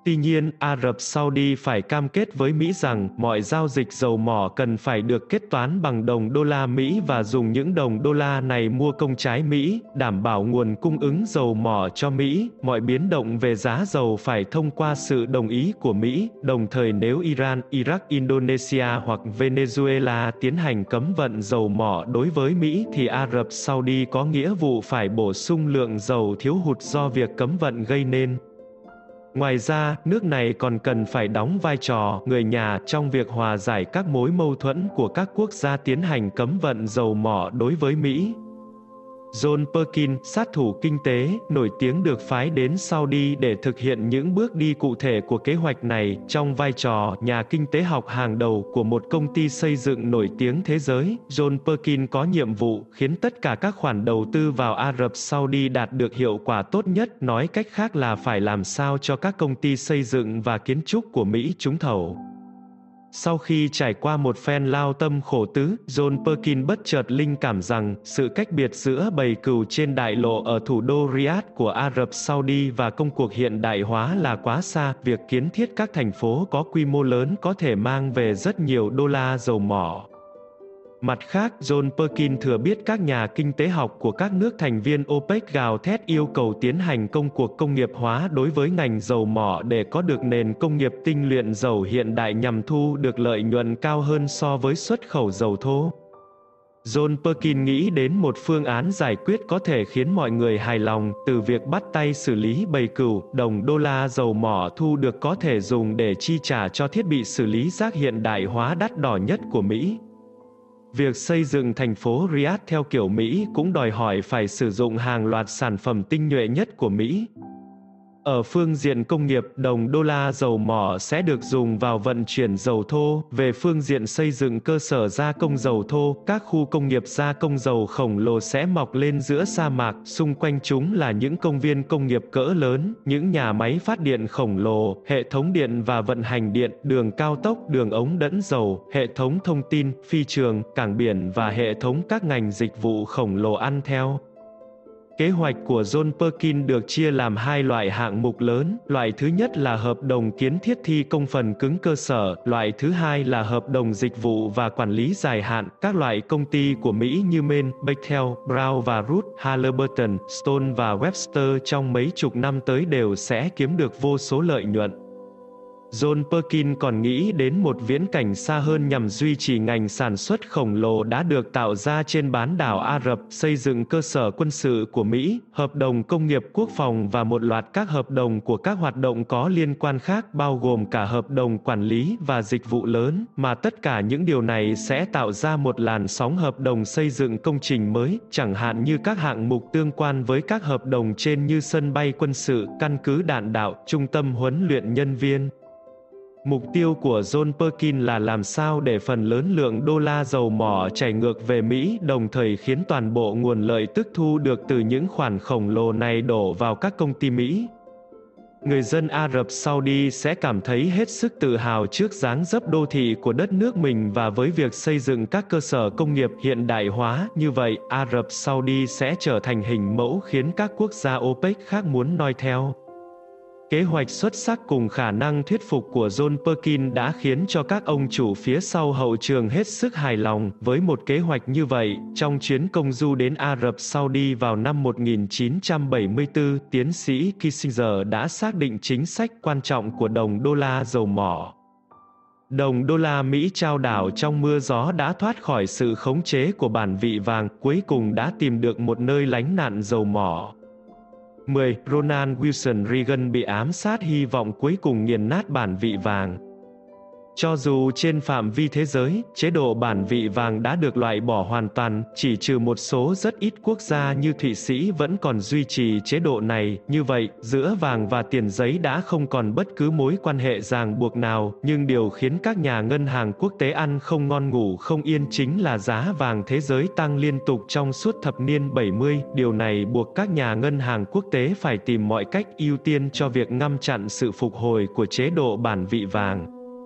Tuy nhiên, Ả Rập Saudi phải cam kết với Mỹ rằng mọi giao dịch dầu mỏ cần phải được kết toán bằng đồng đô la Mỹ và dùng những đồng đô la này mua công trái Mỹ, đảm bảo nguồn cung ứng dầu mỏ cho Mỹ. Mọi biến động về giá dầu phải thông qua sự đồng ý của Mỹ, đồng thời nếu Iran, Iraq, Indonesia hoặc Venezuela tiến hành cấm vận dầu mỏ đối với Mỹ thì Ả Rập Saudi có nghĩa vụ phải bổ sung lượng dầu thiếu hụt do việc cấm vận gây nên. Ngoài ra, nước này còn cần phải đóng vai trò người nhà trong việc hòa giải các mối mâu thuẫn của các quốc gia tiến hành cấm vận dầu mỏ đối với Mỹ. John Perkins, sát thủ kinh tế, nổi tiếng được phái đến Saudi để thực hiện những bước đi cụ thể của kế hoạch này, trong vai trò nhà kinh tế học hàng đầu của một công ty xây dựng nổi tiếng thế giới. John Perkins có nhiệm vụ khiến tất cả các khoản đầu tư vào Ả Rập Saudi đạt được hiệu quả tốt nhất, nói cách khác là phải làm sao cho các công ty xây dựng và kiến trúc của Mỹ trúng thầu. Sau khi trải qua một phen lao tâm khổ tứ, John Perkins bất chợt linh cảm rằng, sự cách biệt giữa bầy cừu trên đại lộ ở thủ đô Riyadh của Ả Rập Saudi và công cuộc hiện đại hóa là quá xa. Việc kiến thiết các thành phố có quy mô lớn có thể mang về rất nhiều đô la dầu mỏ. Mặt khác, John Perkins thừa biết các nhà kinh tế học của các nước thành viên OPEC gào thét yêu cầu tiến hành công cuộc công nghiệp hóa đối với ngành dầu mỏ để có được nền công nghiệp tinh luyện dầu hiện đại nhằm thu được lợi nhuận cao hơn so với xuất khẩu dầu thô. John Perkins nghĩ đến một phương án giải quyết có thể khiến mọi người hài lòng, từ việc bắt tay xử lý bầy cừu, đồng đô la dầu mỏ thu được có thể dùng để chi trả cho thiết bị xử lý rác hiện đại hóa đắt đỏ nhất của Mỹ. Việc xây dựng thành phố Riyadh theo kiểu Mỹ cũng đòi hỏi phải sử dụng hàng loạt sản phẩm tinh nhuệ nhất của Mỹ. Ở phương diện công nghiệp, đồng đô la dầu mỏ sẽ được dùng vào vận chuyển dầu thô. Về phương diện xây dựng cơ sở gia công dầu thô, các khu công nghiệp gia công dầu khổng lồ sẽ mọc lên giữa sa mạc, xung quanh chúng là những công viên công nghiệp cỡ lớn, những nhà máy phát điện khổng lồ, hệ thống điện và vận hành điện, đường cao tốc, đường ống dẫn dầu, hệ thống thông tin, phi trường, cảng biển và hệ thống các ngành dịch vụ khổng lồ ăn theo. Kế hoạch của John Perkins được chia làm hai loại hạng mục lớn. Loại thứ nhất là hợp đồng kiến thiết thi công phần cứng cơ sở, loại thứ hai là hợp đồng dịch vụ và quản lý dài hạn. Các loại công ty của Mỹ như Main, Bechtel, Brown và Root, Halliburton, Stone và Webster trong mấy chục năm tới đều sẽ kiếm được vô số lợi nhuận. John Perkins còn nghĩ đến một viễn cảnh xa hơn nhằm duy trì ngành sản xuất khổng lồ đã được tạo ra trên bán đảo Ả Rập, xây dựng cơ sở quân sự của Mỹ, hợp đồng công nghiệp quốc phòng và một loạt các hợp đồng của các hoạt động có liên quan khác bao gồm cả hợp đồng quản lý và dịch vụ lớn, mà tất cả những điều này sẽ tạo ra một làn sóng hợp đồng xây dựng công trình mới, chẳng hạn như các hạng mục tương quan với các hợp đồng trên như sân bay quân sự, căn cứ đạn đạo, trung tâm huấn luyện nhân viên. Mục tiêu của John Perkins là làm sao để phần lớn lượng đô la dầu mỏ chảy ngược về Mỹ, đồng thời khiến toàn bộ nguồn lợi tức thu được từ những khoản khổng lồ này đổ vào các công ty Mỹ. Người dân Ả Rập Saudi sẽ cảm thấy hết sức tự hào trước dáng dấp đô thị của đất nước mình và với việc xây dựng các cơ sở công nghiệp hiện đại hóa, như vậy, Ả Rập Saudi sẽ trở thành hình mẫu khiến các quốc gia OPEC khác muốn noi theo. Kế hoạch xuất sắc cùng khả năng thuyết phục của John Perkins đã khiến cho các ông chủ phía sau hậu trường hết sức hài lòng. Với một kế hoạch như vậy, trong chuyến công du đến Ả Rập Saudi vào năm 1974, tiến sĩ Kissinger đã xác định chính sách quan trọng của đồng đô la dầu mỏ. Đồng đô la Mỹ chao đảo trong mưa gió đã thoát khỏi sự khống chế của bản vị vàng, cuối cùng đã tìm được một nơi lánh nạn dầu mỏ. 10. Ronald Wilson Reagan bị ám sát, hy vọng cuối cùng nghiền nát bản vị vàng. Cho dù trên phạm vi thế giới, chế độ bản vị vàng đã được loại bỏ hoàn toàn, chỉ trừ một số rất ít quốc gia như Thụy Sĩ vẫn còn duy trì chế độ này. Như vậy, giữa vàng và tiền giấy đã không còn bất cứ mối quan hệ ràng buộc nào, nhưng điều khiến các nhà ngân hàng quốc tế ăn không ngon ngủ không yên chính là giá vàng thế giới tăng liên tục trong suốt thập niên 70. Điều này buộc các nhà ngân hàng quốc tế phải tìm mọi cách ưu tiên cho việc ngăn chặn sự phục hồi của chế độ bản vị vàng.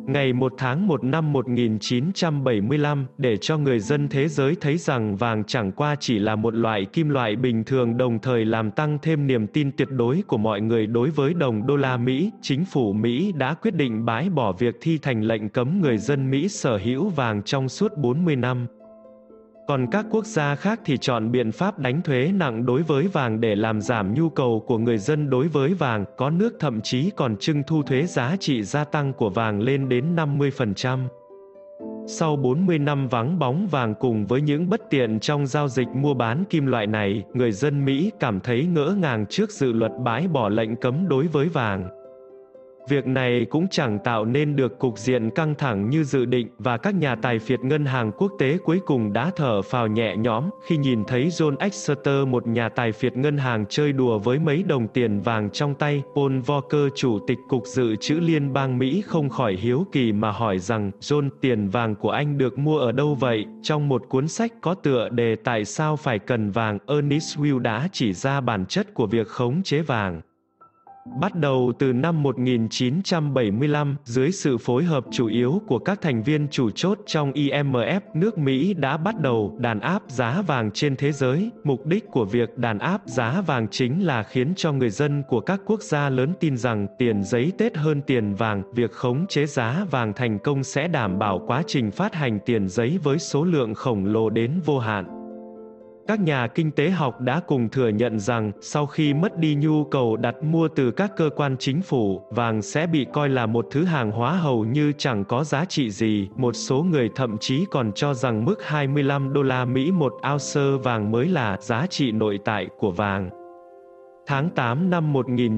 Ngày 1 tháng 1 năm 1975, để cho người dân thế giới thấy rằng vàng chẳng qua chỉ là một loại kim loại bình thường, đồng thời làm tăng thêm niềm tin tuyệt đối của mọi người đối với đồng đô la Mỹ, chính phủ Mỹ đã quyết định bãi bỏ việc thi hành lệnh cấm người dân Mỹ sở hữu vàng trong suốt 40 năm. Còn các quốc gia khác thì chọn biện pháp đánh thuế nặng đối với vàng để làm giảm nhu cầu của người dân đối với vàng, có nước thậm chí còn trưng thu thuế giá trị gia tăng của vàng lên đến 50%. Sau 40 năm vắng bóng vàng cùng với những bất tiện trong giao dịch mua bán kim loại này, người dân Mỹ cảm thấy ngỡ ngàng trước dự luật bãi bỏ lệnh cấm đối với vàng. Việc này cũng chẳng tạo nên được cục diện căng thẳng như dự định, và các nhà tài phiệt ngân hàng quốc tế cuối cùng đã thở phào nhẹ nhõm khi nhìn thấy John Exeter, một nhà tài phiệt ngân hàng, chơi đùa với mấy đồng tiền vàng trong tay. Paul Volcker, chủ tịch Cục Dự trữ Liên bang Mỹ, không khỏi hiếu kỳ mà hỏi rằng: "John, tiền vàng của anh được mua ở đâu vậy?" Trong một cuốn sách có tựa đề "Tại sao phải cần vàng", Ernest Will đã chỉ ra bản chất của việc khống chế vàng. Bắt đầu từ năm 1975, dưới sự phối hợp chủ yếu của các thành viên chủ chốt trong IMF, nước Mỹ đã bắt đầu đàn áp giá vàng trên thế giới. Mục đích của việc đàn áp giá vàng chính là khiến cho người dân của các quốc gia lớn tin rằng tiền giấy tết hơn tiền vàng. Việc khống chế giá vàng thành công sẽ đảm bảo quá trình phát hành tiền giấy với số lượng khổng lồ đến vô hạn. Các nhà kinh tế học đã cùng thừa nhận rằng, sau khi mất đi nhu cầu đặt mua từ các cơ quan chính phủ, vàng sẽ bị coi là một thứ hàng hóa hầu như chẳng có giá trị gì. Một số người thậm chí còn cho rằng mức 25 đô la Mỹ một ounce vàng mới là giá trị nội tại của vàng. Tháng 8 năm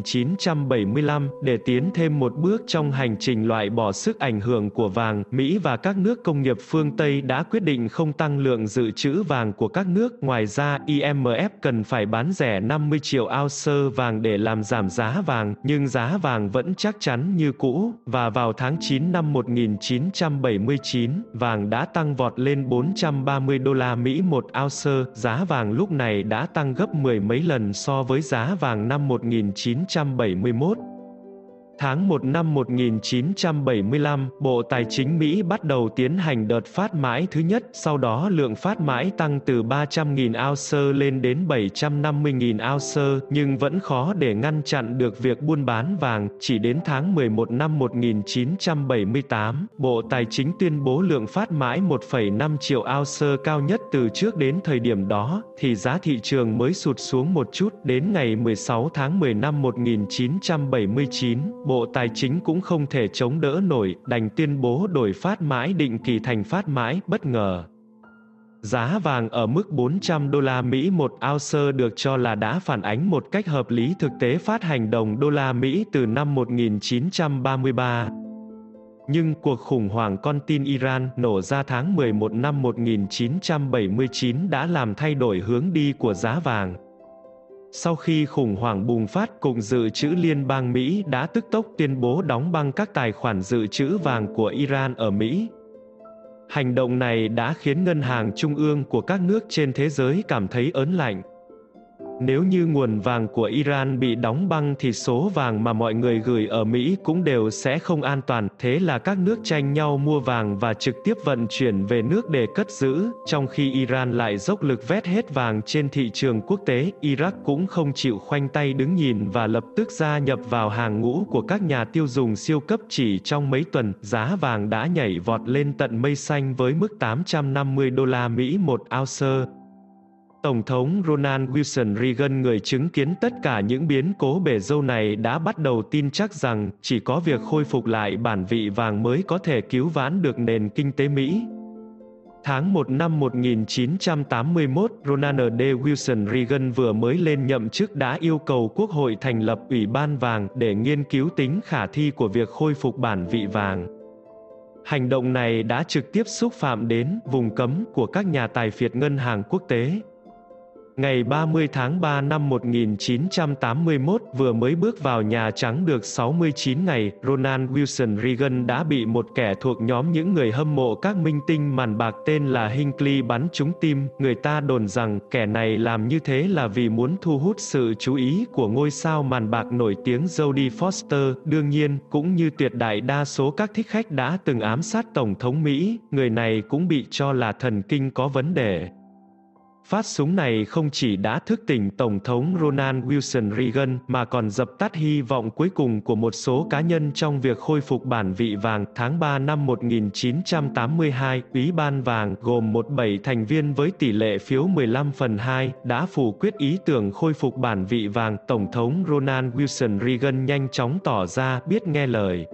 1975, để tiến thêm một bước trong hành trình loại bỏ sức ảnh hưởng của vàng, Mỹ và các nước công nghiệp phương Tây đã quyết định không tăng lượng dự trữ vàng của các nước. Ngoài ra, IMF cần phải bán rẻ 50 triệu ounce vàng để làm giảm giá vàng, nhưng giá vàng vẫn chắc chắn như cũ, và vào tháng 9 năm 1979, vàng đã tăng vọt lên 430 đô la Mỹ một ounce. Giá vàng lúc này đã tăng gấp mười mấy lần so với giá vàng năm 1971. Tháng 1 năm 1975, Bộ Tài chính Mỹ bắt đầu tiến hành đợt phát mãi thứ nhất, sau đó lượng phát mãi tăng từ 300.000 ounce lên đến 750.000 ounce, nhưng vẫn khó để ngăn chặn được việc buôn bán vàng. Chỉ đến tháng 11 năm 1978, Bộ Tài chính tuyên bố lượng phát mãi 1,5 triệu ounce, cao nhất từ trước đến thời điểm đó, thì giá thị trường mới sụt xuống một chút. Đến ngày 16 tháng 10 năm 1979, Bộ Tài chính cũng không thể chống đỡ nổi, đành tuyên bố đổi phát mãi định kỳ thành phát mãi. Bất ngờ, giá vàng ở mức 400 đô la Mỹ một ounce được cho là đã phản ánh một cách hợp lý thực tế phát hành đồng đô la Mỹ từ năm 1933. Nhưng cuộc khủng hoảng con tin Iran nổ ra tháng 11 năm 1979 đã làm thay đổi hướng đi của giá vàng. Sau khi khủng hoảng bùng phát, Cục Dự trữ Liên bang Mỹ đã tức tốc tuyên bố đóng băng các tài khoản dự trữ vàng của Iran ở Mỹ. Hành động này đã khiến ngân hàng trung ương của các nước trên thế giới cảm thấy ớn lạnh. Nếu như nguồn vàng của Iran bị đóng băng thì số vàng mà mọi người gửi ở Mỹ cũng đều sẽ không an toàn. Thế là các nước tranh nhau mua vàng và trực tiếp vận chuyển về nước để cất giữ, trong khi Iran lại dốc lực vét hết vàng trên thị trường quốc tế. Iraq cũng không chịu khoanh tay đứng nhìn và lập tức gia nhập vào hàng ngũ của các nhà tiêu dùng siêu cấp. Chỉ trong mấy tuần, giá vàng đã nhảy vọt lên tận mây xanh với mức 850 đô la Mỹ một ounce. Tổng thống Ronald Wilson Reagan, người chứng kiến tất cả những biến cố bể dâu này, đã bắt đầu tin chắc rằng chỉ có việc khôi phục lại bản vị vàng mới có thể cứu vãn được nền kinh tế Mỹ. Tháng 1 năm 1981, Ronald D. Wilson Reagan vừa mới lên nhậm chức đã yêu cầu Quốc hội thành lập Ủy ban vàng để nghiên cứu tính khả thi của việc khôi phục bản vị vàng. Hành động này đã trực tiếp xúc phạm đến vùng cấm của các nhà tài phiệt ngân hàng quốc tế. Ngày 30 tháng 3 năm 1981, vừa mới bước vào Nhà Trắng được 69 ngày, Ronald Wilson Reagan đã bị một kẻ thuộc nhóm những người hâm mộ các minh tinh màn bạc tên là Hinckley bắn trúng tim. Người ta đồn rằng, kẻ này làm như thế là vì muốn thu hút sự chú ý của ngôi sao màn bạc nổi tiếng Jodie Foster. Đương nhiên, cũng như tuyệt đại đa số các thích khách đã từng ám sát Tổng thống Mỹ, người này cũng bị cho là thần kinh có vấn đề. Phát súng này không chỉ đã thức tỉnh Tổng thống Ronald Wilson Reagan mà còn dập tắt hy vọng cuối cùng của một số cá nhân trong việc khôi phục bản vị vàng. Tháng 3 năm 1982, Ủy ban vàng gồm 17 thành viên với tỷ lệ phiếu 15/2 đã phủ quyết ý tưởng khôi phục bản vị vàng. Tổng thống Ronald Wilson Reagan nhanh chóng tỏ ra biết nghe lời.